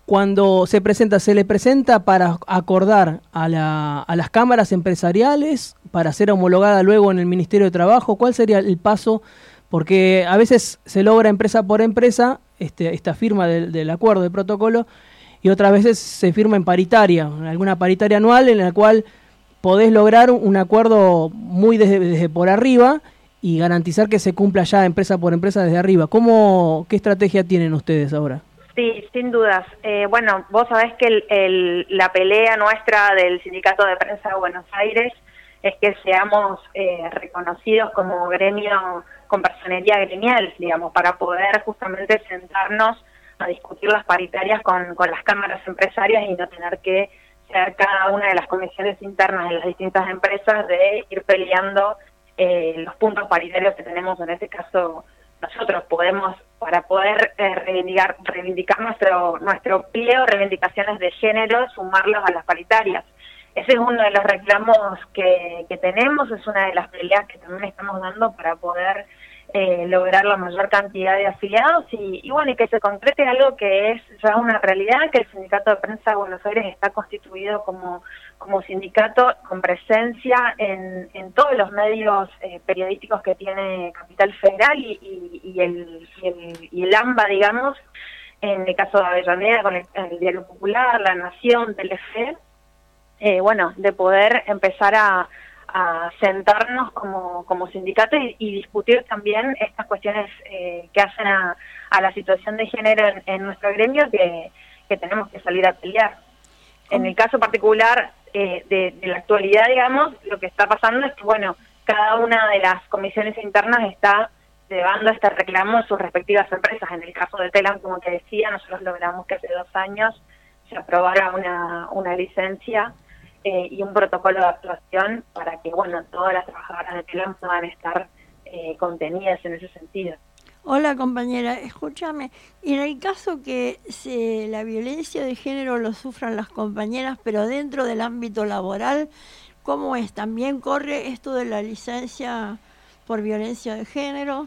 cuando se presenta, ¿se le presenta para acordar a, la, a las cámaras empresariales, para ser homologada luego en el Ministerio de Trabajo? ¿Cuál sería el paso? Porque a veces se logra empresa por empresa este, esta firma del, del acuerdo, del protocolo, y otras veces se firma en paritaria, alguna paritaria anual en la cual podés lograr un acuerdo muy desde, desde por arriba y garantizar que se cumpla ya empresa por empresa desde arriba. ¿Cómo, qué estrategia tienen ustedes ahora? Sí, sin dudas. Eh, bueno, vos sabés que el, el, la pelea nuestra del Sindicato de Prensa de Buenos Aires es que seamos eh, reconocidos como gremio con personería gremial, digamos, para poder justamente sentarnos a discutir las paritarias con, con las cámaras empresarias y no tener que ser cada una de las comisiones internas de las distintas empresas de ir peleando eh, los puntos paritarios que tenemos. En este caso nosotros podemos, para poder eh, reivindicar, reivindicar nuestro nuestro pliego, reivindicaciones de género, sumarlos a las paritarias. Ese es uno de los reclamos que, que tenemos, es una de las peleas que también estamos dando para poder eh, lograr la mayor cantidad de afiliados y, y bueno, y que se concrete algo que es ya una realidad, que el Sindicato de Prensa de Buenos Aires está constituido como, como sindicato con presencia en, en todos los medios eh, periodísticos que tiene Capital Federal y, y, y, el, y, el, y el AMBA, digamos, en el caso de Avellaneda con el, el Diario Popular, La Nación, Telefe. Eh, bueno, de poder empezar a, a sentarnos como, como sindicato y, y discutir también estas cuestiones eh, que hacen a, a la situación de género en, en nuestro gremio que, que tenemos que salir a pelear. En el caso particular eh, de, de la actualidad, digamos, lo que está pasando es que, bueno, cada una de las comisiones internas está llevando este reclamo en sus respectivas empresas. En el caso de Telam, como te decía, nosotros logramos que hace dos años se aprobara una, una licencia Eh, y un protocolo de actuación para que, bueno, todas las trabajadoras de Telam puedan estar eh, contenidas en ese sentido. Hola, compañera, escúchame, y en el caso que se, la violencia de género lo sufran las compañeras, pero dentro del ámbito laboral, ¿cómo es? ¿También corre esto de la licencia por violencia de género?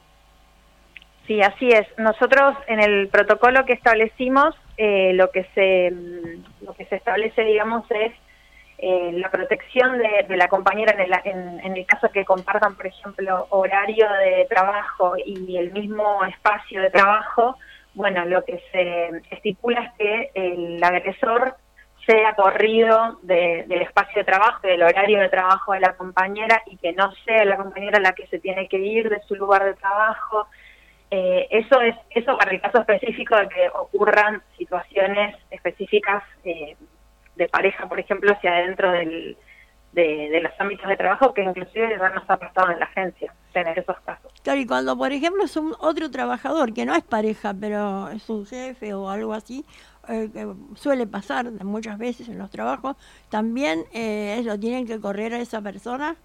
Sí, así es. Nosotros en el protocolo que establecimos, eh, lo que se lo que se establece, digamos, es Eh, la protección de, de la compañera en el, en, en el caso que compartan, por ejemplo, horario de trabajo y el mismo espacio de trabajo. Bueno, lo que se estipula es que el agresor sea corrido de, del espacio de trabajo, del horario de trabajo de la compañera, y que no sea la compañera la que se tiene que ir de su lugar de trabajo. Eh, eso es eso para el caso específico de que ocurran situaciones específicas eh, de pareja, por ejemplo, hacia adentro del, de, de los ámbitos de trabajo, que inclusive ya nos ha pasado en la agencia, tener esos casos. Claro, y cuando, por ejemplo, es un otro trabajador, que no es pareja, pero es un jefe o algo así, eh, que suele pasar muchas veces en los trabajos, ¿también eh, lo tienen que correr a esa persona?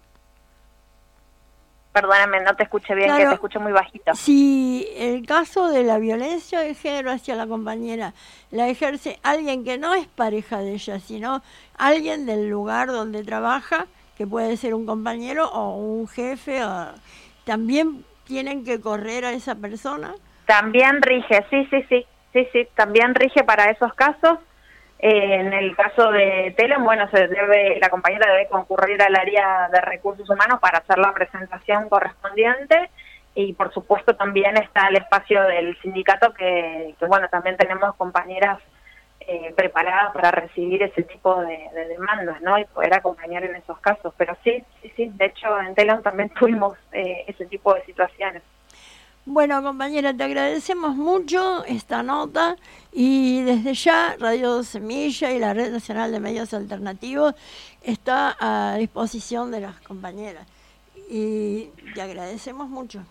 Perdóname, no te escuché bien, claro, que te escucho muy bajito. Si el caso de la violencia de género hacia la compañera la ejerce alguien que no es pareja de ella, sino alguien del lugar donde trabaja, que puede ser un compañero o un jefe, o, ¿también tienen que correr a esa persona? También rige, sí, sí, sí, sí, sí, también rige para esos casos. Eh, en el caso de Telam, bueno, se debe, la compañera debe concurrir al área de recursos humanos para hacer la presentación correspondiente, y por supuesto también está el espacio del sindicato que, que bueno, también tenemos compañeras eh, preparadas para recibir ese tipo de, de demandas, ¿no? Y poder acompañar en esos casos. Pero sí, sí, sí, de hecho en Telam también tuvimos eh, ese tipo de situaciones. Bueno, compañera, te agradecemos mucho esta nota, y desde ya Radio Semilla y la Red Nacional de Medios Alternativos está a disposición de las compañeras, y te agradecemos mucho.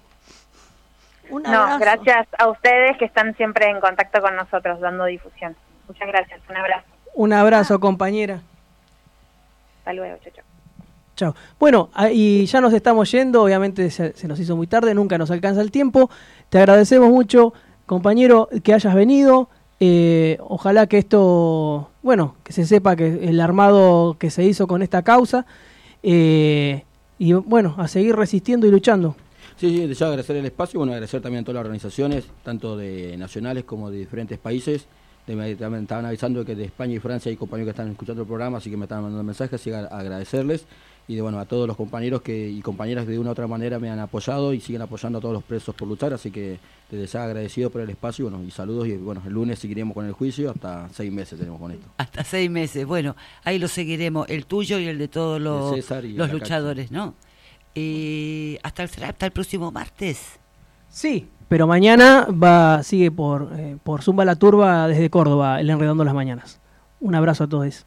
Un abrazo. No, gracias a ustedes que están siempre en contacto con nosotros dando difusión. Muchas gracias, un abrazo. Un abrazo, compañera. Hasta luego, chao, chao. Chao. Bueno, y ya nos estamos yendo, obviamente se, se nos hizo muy tarde, nunca nos alcanza el tiempo. Te agradecemos mucho, compañero, que hayas venido. Eh, ojalá que esto, bueno, que se sepa que el armado que se hizo con esta causa, eh, y bueno, a seguir resistiendo y luchando. Sí, sí, deseo agradecer el espacio, bueno, agradecer también a todas las organizaciones, tanto de nacionales como de diferentes países, de, me, me estaban avisando que de España y Francia hay compañeros que están escuchando el programa, así que me estaban mandando mensajes, así que agradecerles. Y de, bueno, a todos los compañeros que y compañeras que de una u otra manera me han apoyado y siguen apoyando a todos los presos por luchar, así que desde ya agradecido por el espacio y, bueno, y saludos. Y bueno, el lunes seguiremos con el juicio, hasta seis meses tenemos con esto. Hasta seis meses, bueno, ahí lo seguiremos, el tuyo y el de todos los, de los luchadores, ¿no? Eh, hasta, el, hasta el próximo martes. Sí, pero mañana va sigue por, eh, por Zumba la Turba desde Córdoba, el Enredando las Mañanas. Un abrazo a todos.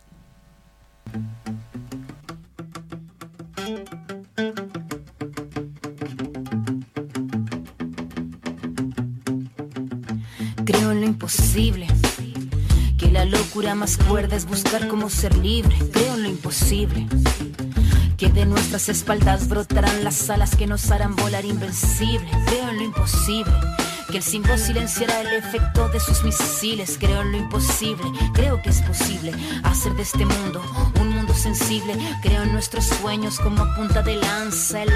Creo en lo imposible, que la locura más cuerda es buscar cómo ser libre. Creo en lo imposible, que de nuestras espaldas brotarán las alas que nos harán volar invencible. Creo en lo imposible, que el símbolo silenciará el efecto de sus misiles. Creo en lo imposible, creo que es posible hacer de este mundo un mundo sensible. Creo en nuestros sueños como punta de lanza. El